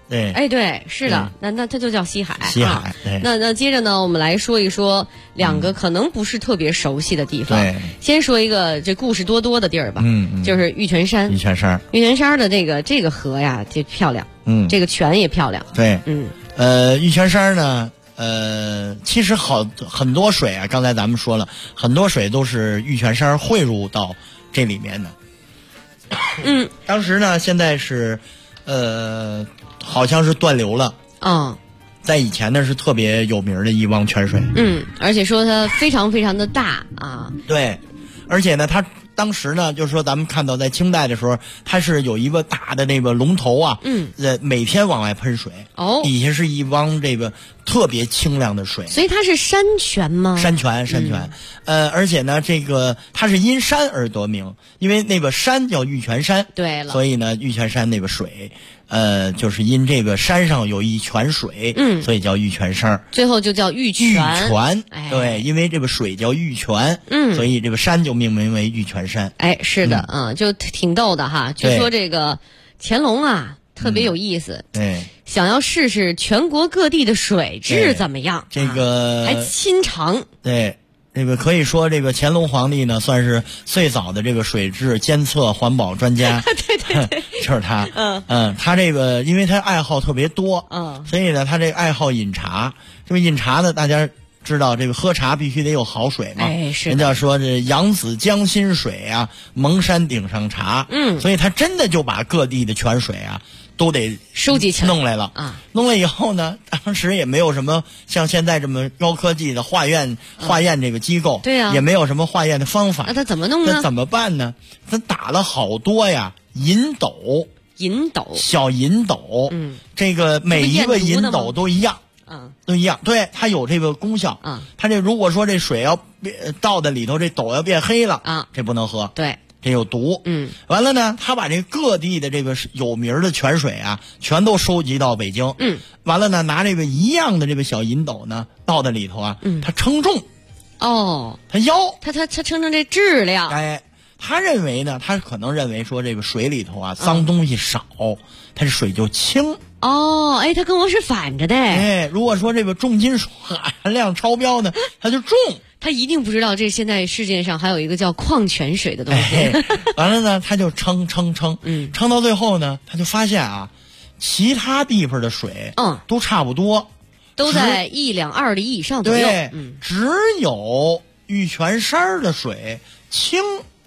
对， 哎，对，是的，那它就叫西海。 西海，对。 那接着呢，我们来说一说两个可能不是特别熟悉的地方。 对， 先说一个这故事多多的地儿吧。就是玉泉山。 玉泉山。 玉泉山的这个河呀，这漂亮。这个泉也漂亮。 对，玉泉山呢，其实很多水啊，刚才咱们说了，很多水都是玉泉山汇入到这里面的。当时呢，现在是，好像是断流了。在以前呢是特别有名的一汪泉水。 而且说它非常非常的大啊。 对，而且呢，它当时呢，就是说咱们看到在清代的时候，它是有一个大的那个龙头啊，每天往外喷水。底下是一汪这个特别清亮的水。 所以它是山泉吗？ 山泉。而且呢，这个它是因山而得名，因为那个山叫玉泉山。对了。所以呢，玉泉山那个水。就是因这个山上有一泉水，所以叫玉泉山。 最后就叫玉泉。 玉泉，对，因为这个水叫玉泉，所以这个山就命名为玉泉山。 哎，是的，就挺逗的哈。据说这个乾隆啊，特别有意思， 对， 想要试试全国各地的水质怎么样， 这个还亲尝。 对。这个可以说，这个乾隆皇帝呢，算是最早的这个水质监测环保专家。 对， 就是他。他这个，因为他爱好特别多，所以呢，他这个爱好饮茶。这个饮茶呢，大家知道，这个喝茶必须得有好水嘛。 是。 人家说这扬子江心水啊，蒙山顶上茶。所以他真的就把各地的泉水啊。都得收集起来， 弄来了啊！弄了以后呢，当时也没有什么像现在这么高科技的化验这个机构， 对呀， 也没有什么化验的方法。 那他怎么弄呢？ 那怎么办呢？他打了好多呀银斗，小银斗，这个每一个银斗都一样，都一样。对，它有这个功效啊。它这如果说这水要倒在里头，这斗要变黑了啊，这不能喝。 对。 这有毒，完了呢，他把这各地的这个有名的泉水啊，全都收集到北京，完了呢，拿这个一样的这个小银斗呢，倒在里头啊，他称重，他腰， 他称这质量， 哎，他认为呢，他可能认为说这个水里头啊，脏东西少，它这水就轻。 哎，他跟我是反着的。 哎，如果说这个重金属含量超标呢，它就重。 他一定不知道，这现在世界上还有一个叫矿泉水的东西。 完了呢，他就称，称到最后呢，他就发现啊，其他地方的水，都差不多， 都在1两2厘以上左右。 对，只有玉泉山的水轻。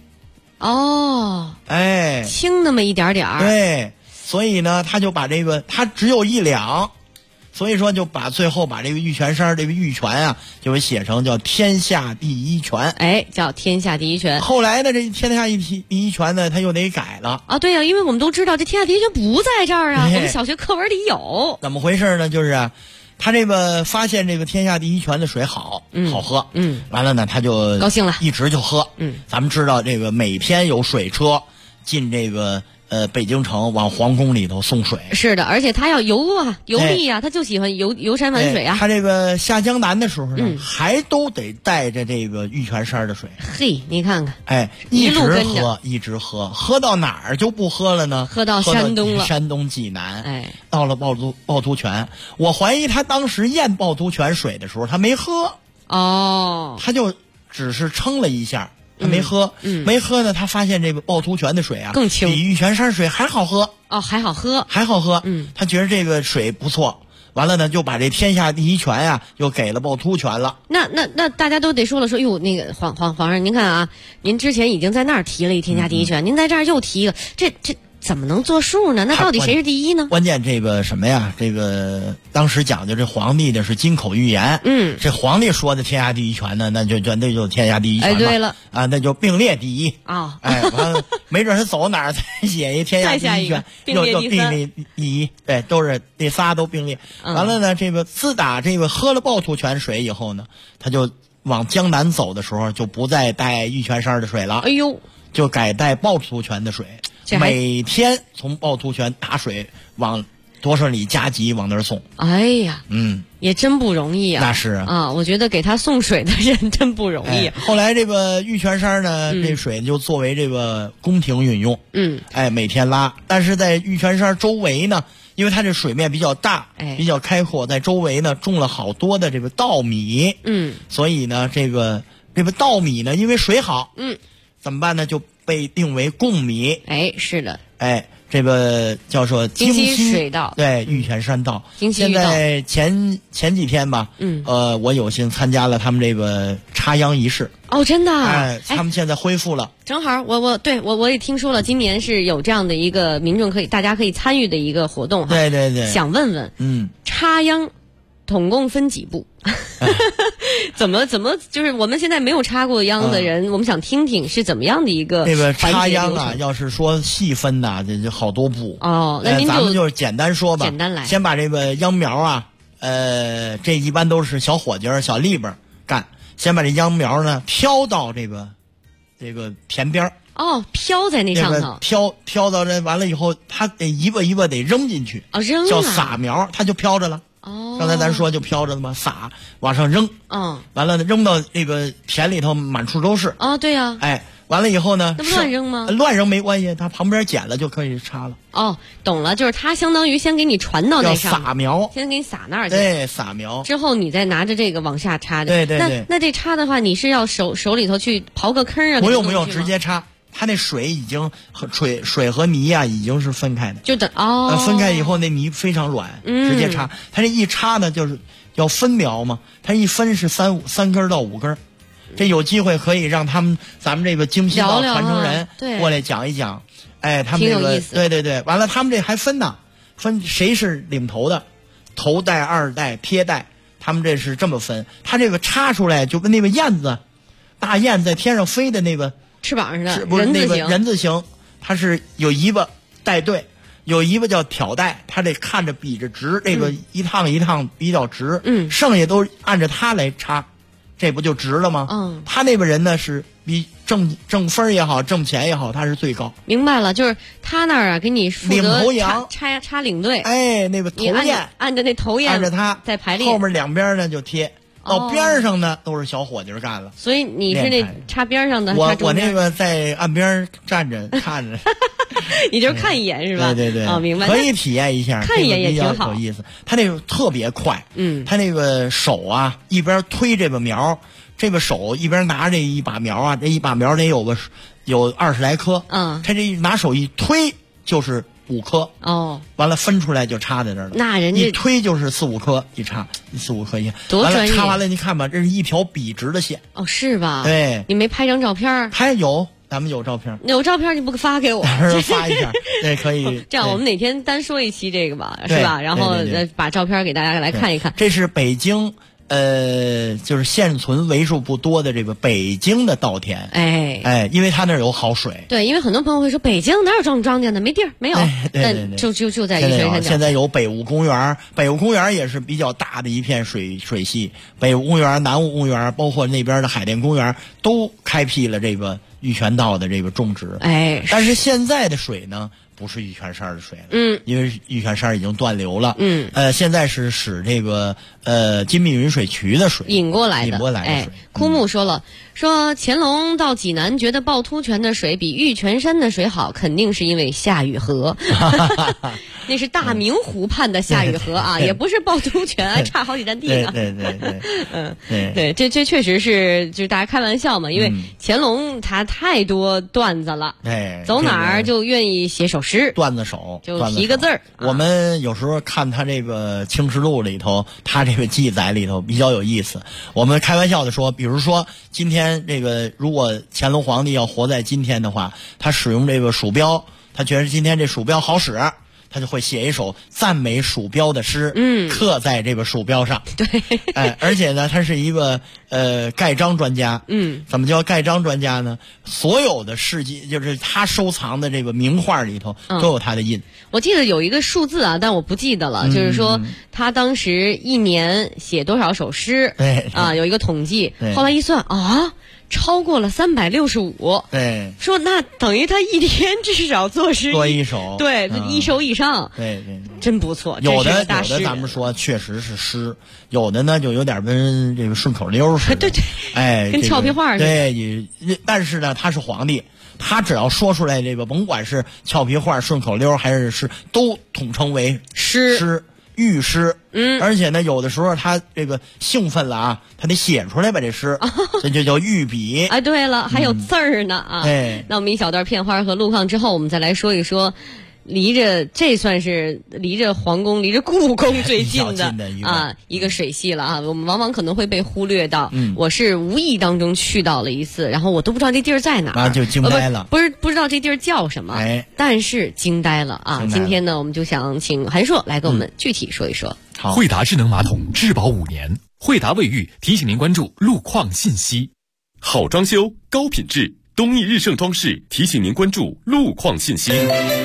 哎， 轻那么一点点儿。 对，所以呢，他就把这个，他只有1两。所以说，就最后把这个玉泉山这个玉泉啊，就给写成叫天下第一泉。 哎，叫天下第一泉。 后来呢，这天下第一泉呢，他又得改了啊。对呀，因为我们都知道这天下第一泉不在这儿啊，我们小学课文里有。 怎么回事呢？就是他这个发现这个天下第一泉的水好喝，完了呢，他就高兴了， 一直就喝。咱们知道这个每天有水车进这个。北京城往皇宫里头送水， 是的，而且他要游历啊，他就喜欢游山玩水啊。 他这个下江南的时候呢，还都得带着这个玉泉山的水。 嘿，你看看， 哎，一直喝，喝到哪儿就不喝了呢？ 喝到山东了， 山东济南，哎，到了趵突泉。我怀疑他当时验趵突泉水的时候，他没喝， 他就只是称了一下。他没喝，没喝呢。他发现这个趵突泉的水啊， 更清， 比玉泉山水还好喝。 还好喝。 他觉得这个水不错，完了呢，就把这天下第一泉啊，又给了趵突泉了。 那大家都得说了，哟，那个皇上，您看啊，您之前已经在那儿提了一天下第一泉，您在这儿又提一个，这怎么能作数呢？那到底谁是第一呢？ 关键这个什么呀？这个当时讲究这皇帝的是金口玉言，这皇帝说的天下第一泉呢，那就天下第一泉嘛。 哎，对了啊，那就并列第一啊。 哎，完了，没准他走哪儿再写一天下第一泉，又并列第一，对，都是这仨都并列。完了呢，这个自打这个喝了趵突泉水以后呢，他就往江南走的时候就不再带玉泉山的水了。 哎呦， 就改带趵突泉的水。每天从趵突泉打水往多少里加急往那儿送。 哎呀，也真不容易啊。 那是啊，我觉得给他送水的人真不容易。 后来这个玉泉山呢，这水就作为这个宫廷饮用。每天拉，但是在玉泉山周围呢， 因为它这水面比较大，比较开阔，在周围呢种了好多的这个稻米，所以呢这个稻米呢因为水好，怎么办呢？就被定为贡米。 是的， 这个叫做京西水稻， 对，玉泉山稻。 现在前几天吧，我有幸参加了他们这个插秧仪式。 哦，真的？ 他们现在恢复了。 正好，我也听说了，今年是有这样的一个民众大家可以参与的一个活动哈。 对对对。 想问问，插秧总共分几步？怎么就是我们现在没有插过秧的人，我们想听听是怎么样的一个这个插秧啊？要是说细分呐，这就好多步。 那您咱们就是简单说吧， 简单来。 先把这个秧苗啊，这一般都是小伙计儿、小利本干。先把这秧苗呢飘到这个田边儿。 飘在那上头。 飘到这完了以后，它得一个一个得扔进去。 扔叫撒苗，它就飘着了。刚才咱说就飘着的嘛，撒往上扔，完了扔到这个田里头满处都是。 对呀。 完了以后呢， 那不乱扔吗？ 乱扔没关系，它旁边捡了就可以插了。 懂了，就是它相当于先给你传到那上， 撒苗， 先给你撒那儿去。 对，撒苗之后你再拿着这个往下插。 对对对。 那这插的话，你是要手里头去刨个坑啊？ 不用，直接插。它那水已经水和泥啊已经是分开的， 就等分开以后那泥非常软，直接插。它这一插呢，就是要分苗嘛，它一分是3根到5根。这有机会可以让咱们这个京西稻传承人过来讲一讲。他们这个对，完了他们这还分呢，分谁是领头的，头带、二带、撇带，他们这是这么分。它这个插出来就跟那个燕子，大雁在天上飞的那个。 翅膀似的， 不是那个人字形，它是有一个带队，有一个叫挑带，它得看着比着直，这个一趟一趟比较直，剩下都按照它来插，这不就直了吗？他那个人呢是比挣分也好，挣钱也好，他是最高。 明白了，就是他那儿啊，给你负责领头羊插领队， 那个头雁按着那头雁， 按着它在排列， 后面两边呢就贴。到边上呢都是小伙计干了， 所以你是那插边上的， 我那个在岸边站着看着， 你就是看一眼是吧？ 对， 明白。 可以体验一下， 看一眼也挺好， 有意思。他那个特别快，他那个手啊一边推这个苗，这个手一边拿这一把苗啊，这一把苗得有20来颗，他这拿手一推就是5颗完了分出来就插在这儿了。 那人家一推就是4、5颗一插，4、5颗一， 多专业。 完了插完了，你看吧，这是一条笔直的线。 是吧？ 对， 你没拍张照片？ 咱们有照片。 有照片你不发给我？ 发一下，对，可以。 这样我们哪天单说一期这个吧，是吧？然后把照片给大家来看一看。 这是北京。就是现存为数不多的这个北京的稻田，因为它那儿有好水。 对，因为很多朋友会说北京哪有种庄稼的，没地儿，没有。 对， 就在玉泉山脚。 现在有北坞公园，北坞公园也是比较大的一片水系。北坞公园、南坞公园，包括那边的海淀公园，都开辟了这个玉泉稻的这个种植。但是现在的水呢？不是玉泉山的水了，因为玉泉山已经断流了，现在是使这个金密云水渠的水引过来的水。 枯木说了，说乾隆到济南觉得趵突泉的水比玉泉山的水好，肯定是因为夏雨荷。那是大明湖畔的夏雨荷啊，也不是趵突泉，还差好几站地呢。 对， 这确实是就是大家开玩笑嘛，因为乾隆他太多段子了，走哪儿就愿意写首诗， 段子手就提个字儿。 我们有时候看他这个《清实录》里头，他这个记载里头比较有意思。我们开玩笑的说，比如说今天这个，如果乾隆皇帝要活在今天的话，他使用这个鼠标，他觉得今天这鼠标好使。他就会写一首赞美鼠标的诗，刻在这个鼠标上。 对， 而且呢，他是一个盖章专家。怎么叫盖章专家呢？所有的事迹，就是他收藏的这个名画里头都有他的印。 我记得有一个数字啊，但我不记得了。就是说他当时一年写多少首诗，有一个统计。后来一算啊。 超过了365。 对， 说那等于他一天至少做一首， 对，1首以上。 对对， 真不错。 有的咱们说确实是诗，有的呢就有点跟这个顺口溜似的。 对对， 哎， 跟俏皮话似的。 对，但是呢，他是皇帝。他只要说出来这个，甭管是俏皮话、顺口溜还是诗，都统称为诗、御诗。而且呢，有的时候他这个兴奋了啊，他得写出来吧这诗，这就叫御笔。 哎，对了，还有字儿呢啊。 哎， 那我们一小段片花和路况之后，我们再来说一说。这算是离着皇宫、离着故宫最近的一个水系了啊！我们往往可能会被忽略到。我是无意当中去到了一次，然后我都不知道这地儿在哪儿， 就惊呆了。 不知道这地儿叫什么，但是惊呆了啊！今天呢，我们就想请韩硕来跟我们具体说一说。 好， 惠达智能马桶质保5年，惠达卫浴提醒您关注路况信息。好装修，高品质，东义日盛装饰提醒您关注路况信息。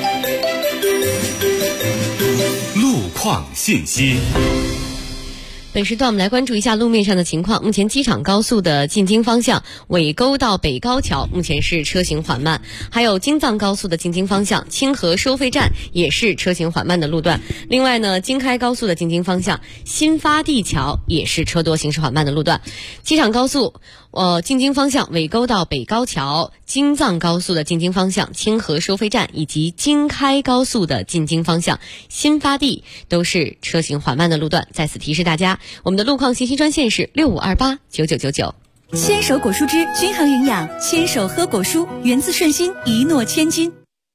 路况信息。 本时段我们来关注一下路面上的情况。目前机场高速的进京方向尾沟到北高桥目前是车行缓慢，还有京藏高速的进京方向清河收费站也是车行缓慢的路段。另外呢，京开高速的进京方向新发地桥也是车多行驶缓慢的路段。机场高速进京方向尾沟到北高桥，京藏高速的进京方向清河收费站以及京开高速的进京方向新发地都是车行缓慢的路段。再次提示大家，我们的路况信息专线是65289999。 牵手果蔬汁均衡营养，牵手喝果蔬，源自顺心，一诺千金。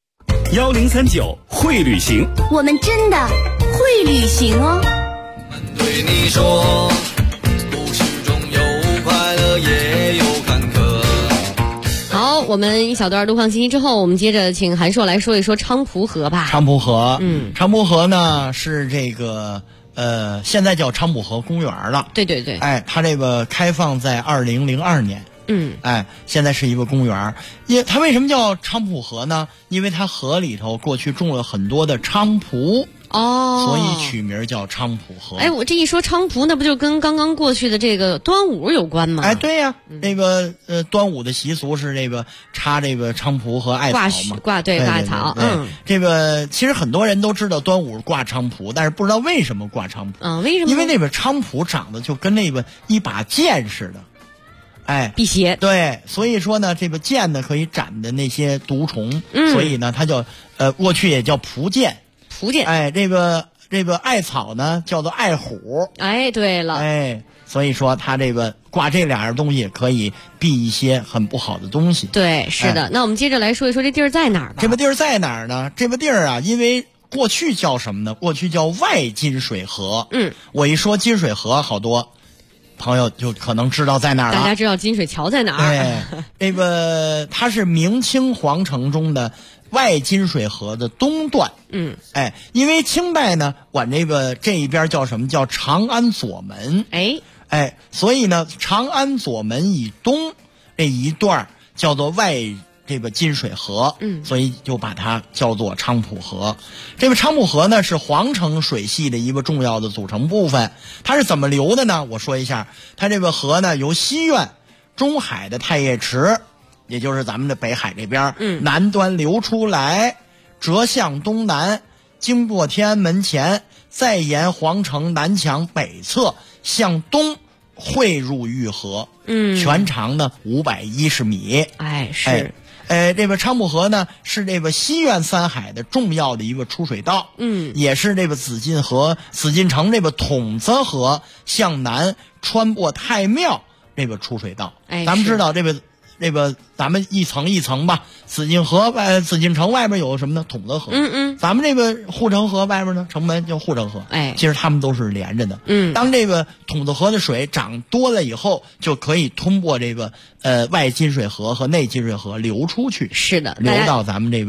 1039会旅行， 我们真的会旅行哦。 对你说，故事中有快乐也有坎坷。 好，我们一小段路况信息之后，我们接着请韩硕来说一说昌蒲河吧。 昌蒲河，昌蒲河呢是这个现在叫昌蒲河公园了。 对对对。 哎，它这个开放在2002年。哎，现在是一个公园。它为什么叫昌蒲河呢？因为它河里头过去种了很多的菖蒲。所以取名叫昌蒲河。 哎，我这一说菖蒲，那不就跟刚刚过去的这个端午有关吗？ 哎，对呀，那个端午的习俗是这个插这个菖蒲和艾草嘛， 挂艾草。 这个其实很多人都知道端午挂菖蒲，但是不知道为什么挂菖蒲。 为什么？ 因为那个菖蒲长得就跟那个一把剑似的。哎， 辟邪。 对，所以说呢，这个剑呢可以斩的那些毒虫，所以呢它叫过去也叫蒲剑。哎，这个艾草呢叫做艾虎。 哎，对了。 哎，所以说它这个挂这两样东西可以避一些很不好的东西。 对，是的。那我们接着来说一说这地儿在哪儿吧。 这个地儿在哪儿呢？这个地儿啊，因为过去叫什么呢？过去叫外金水河。我一说金水河，好多朋友就可能知道在哪儿了。 大家知道金水桥在哪儿？ 对，这个它是明清皇城中的外金水河的东段。哎，因为清代呢管这一边叫什么？叫长安左门。哎，所以呢长安左门以东这一段叫做外这个金水河。所以就把它叫做昌蒲河。这个昌蒲河呢是皇城水系的一个重要的组成部分。它是怎么流的呢？我说一下，它这个河呢由西苑中海的太液池，也就是咱们的北海这边，南端流出来，折向东南，经过天安门前，再沿皇城南墙北侧向东汇入玉河。全长呢510米。 哎，是。 这个昌蒲河呢是这个西苑三海的重要的一个出水道。也是这个紫禁城这个筒子河向南穿过太庙这个出水道。咱们知道这个咱们一层一层吧，紫禁城外边有什么呢？筒子河。咱们这个护城河外边呢，城门叫护城河。其实他们都是连着的。当这个筒子河的水涨多了以后，就可以通过这个外金水河和内金水河流出去。 是的， 流到咱们这个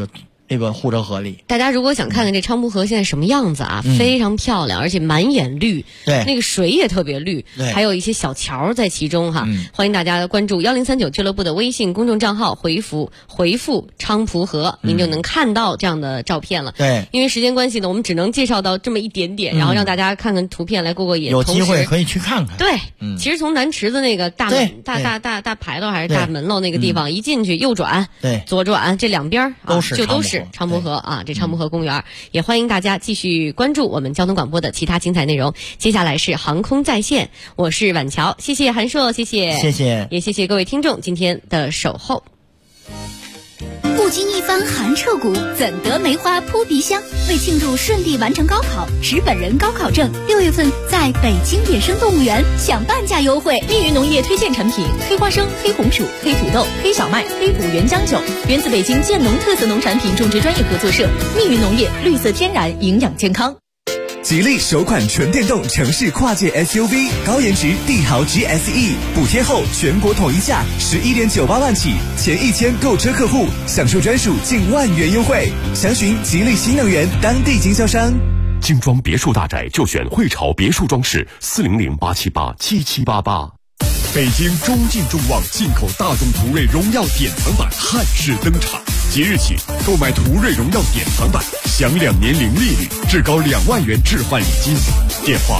这个护城河里。 大家如果想看看这菖蒲河现在什么样子啊，非常漂亮，而且满眼绿， 对， 那个水也特别绿，还有一些小桥在其中哈。欢迎大家关注1039俱乐部的微信公众账号，回复菖蒲河，您就能看到这样的照片了。 对， 因为时间关系呢，我们只能介绍到这么一点点，然后让大家看看图片来过瘾。 有机会可以去看看。 对，其实从南池子那个大牌楼还是大门楼那个地方一进去，右转， 对， 左转，这两边都是菖蒲河啊，这菖蒲河公园。也欢迎大家继续关注我们交通广播的其他精彩内容。接下来是航空在线，我是婉乔，谢谢韩硕，谢谢，也谢谢各位听众今天的守候。 不经一番寒彻骨，怎得梅花扑鼻香？为庆祝顺利完成高考，持本人高考证，6月份在北京野生动物园享半价优惠。 密云农业推荐产品：黑花生、黑红薯、黑土豆、黑小麦、黑土原浆酒，源自北京建农特色农产品种植专业合作社。密云农业，绿色天然，营养健康。 吉利首款纯电动城市跨界 SUV 高颜值帝豪 GSE 补贴后全国统一价11.98万起，前1000购车客户享受专属近万元优惠。详询吉利新能源当地经销商。 精装别墅大宅就选汇潮别墅装饰，400-878-7788。北京中进重旺进口大众途锐荣耀典藏版汉式登场，即日起购买途锐荣耀典藏版享2年零利率，至高2万元置换礼金。电话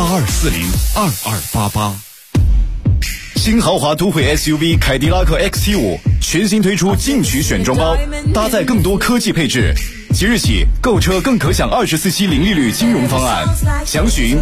82402288。 新豪华都会 SUV 凯迪拉克 XT5 全新推出进取选装包，搭载更多科技配置。即日起购车更可享24期零利率金融方案，详询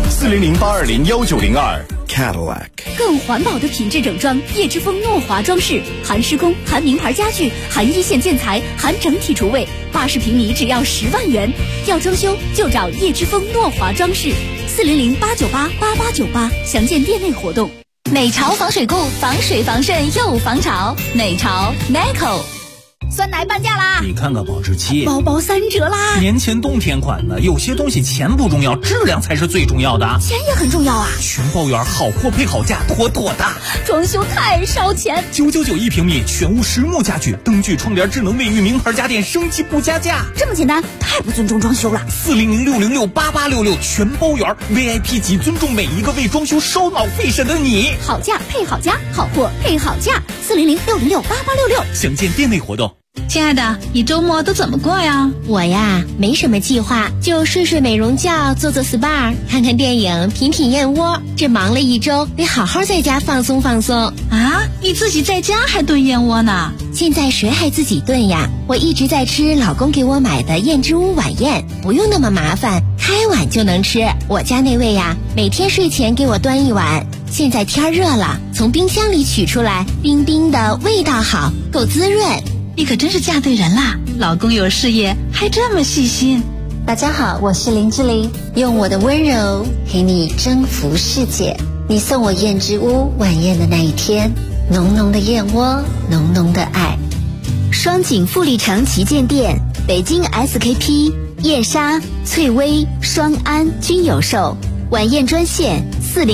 400-820-1902。Cadillac 更环保的品质整装，叶之峰诺华装饰，含施工，含名牌家具，含一线建材，含整体厨卫，80平米只要10万元。要装修就找叶之峰诺华装饰，400-898-8898，详见店内活动。美潮防水固，防水防渗又防潮。美潮 Macco。 酸奶半价啦！你看看保质期， 包包3折啦！ 年前冬天款的，有些东西钱不重要，质量才是最重要的。 钱也很重要啊！ 全包圆，好货配好价，妥妥的。 装修太烧钱 ，999一平米，全屋实木家具，灯具、窗帘、智能卫浴，名牌家电升级不加价。 这么简单，太不尊重装修了。 400-606-8866，全包圆 ，VIP 级，尊重每一个为装修烧脑费神的你。 好价配好家，好货配好价。400-606-8866， 详见店内活动。 亲爱的，你周末都怎么过呀？ 我呀，没什么计划，就睡睡美容觉，做做 SPA， 看看电影，品品燕窝。这忙了一周，得好好在家放松放松。 啊，你自己在家还炖燕窝呢？ 现在谁还自己炖呀？我一直在吃老公给我买的燕之屋晚宴，不用那么麻烦，开碗就能吃。我家那位呀，每天睡前给我端一碗。现在天热了，从冰箱里取出来，冰冰的，味道好，够滋润。 你可真是嫁对人啦！老公有事业，还这么细心。 大家好，我是林志玲，用我的温柔陪你征服世界。你送我燕之屋晚宴的那一天，浓浓的燕窝，浓浓的爱。 双井富力城旗舰店，北京 SKP、燕莎、翠微、双安均有售。晚宴专线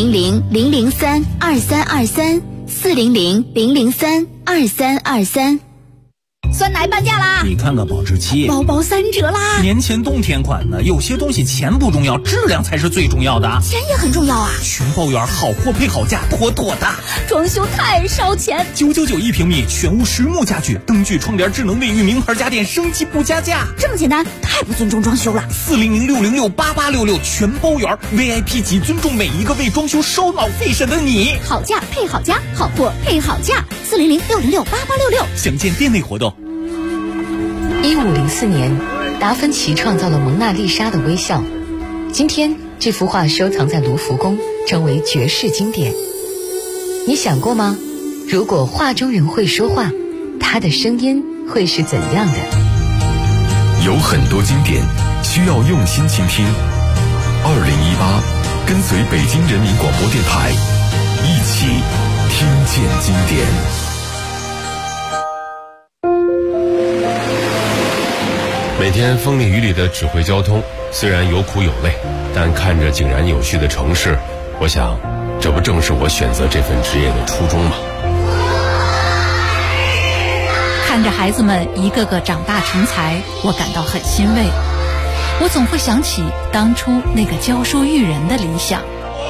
400-003-2323，400-003-2323。 酸奶半价啦！你看看保质期， 包包3折啦！ 年前冬天款的，有些东西钱不重要，质量才是最重要的。 钱也很重要啊！ 全包圆，好货配好价，妥妥的。 装修太烧钱 ，999一平米，全屋实木家具，灯具、窗帘、智能卫浴，名牌家电升级不加价。 这么简单，太不尊重装修了。 400-606-8866，全包圆 ，VIP 级，尊重每一个为装修烧脑费神的你。 好价配好家，好货配好价。400-606-8866， 详见店内活动。 1504年，达芬奇创造了蒙娜丽莎的微笑。今天，这幅画收藏在卢浮宫，成为绝世经典。你想过吗？如果画中人会说话，他的声音会是怎样的？ 有很多经典需要用心倾听。2018，跟随北京人民广播电台，一起听见经典。 每天风里雨里的指挥交通，虽然有苦有累，但看着井然有序的城市，我想，这不正是我选择这份职业的初衷吗？ 看着孩子们一个个长大成才，我感到很欣慰。我总会想起当初那个教书育人的理想。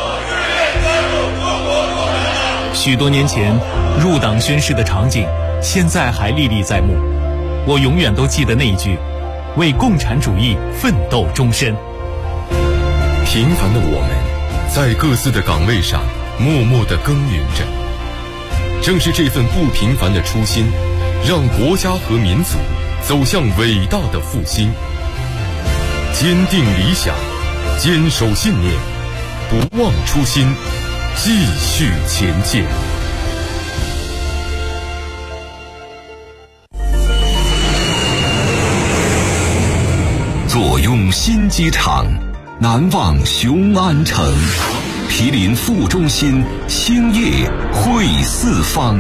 许多年前入党宣誓的场景，现在还历历在目。我永远都记得那一句：为共产主义奋斗终身。 平凡的我们，在各自的岗位上默默地耕耘着。正是这份不平凡的初心，让国家和民族走向伟大的复兴。坚定理想，坚守信念，不忘初心，继续前进。 坐拥新机场，难忘雄安城。毗邻副中心，兴业汇四方。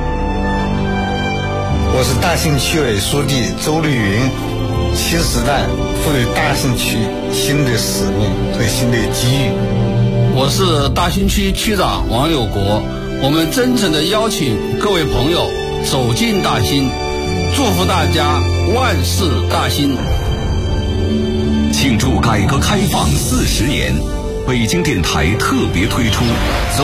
我是大兴区委书记周绿云，新时代赋予大兴区新的使命和新的机遇。 我是大兴区区长王有国，我们真诚地邀请各位朋友走进大兴，祝福大家万事大兴。 庆祝改革开放40年，北京电台特别推出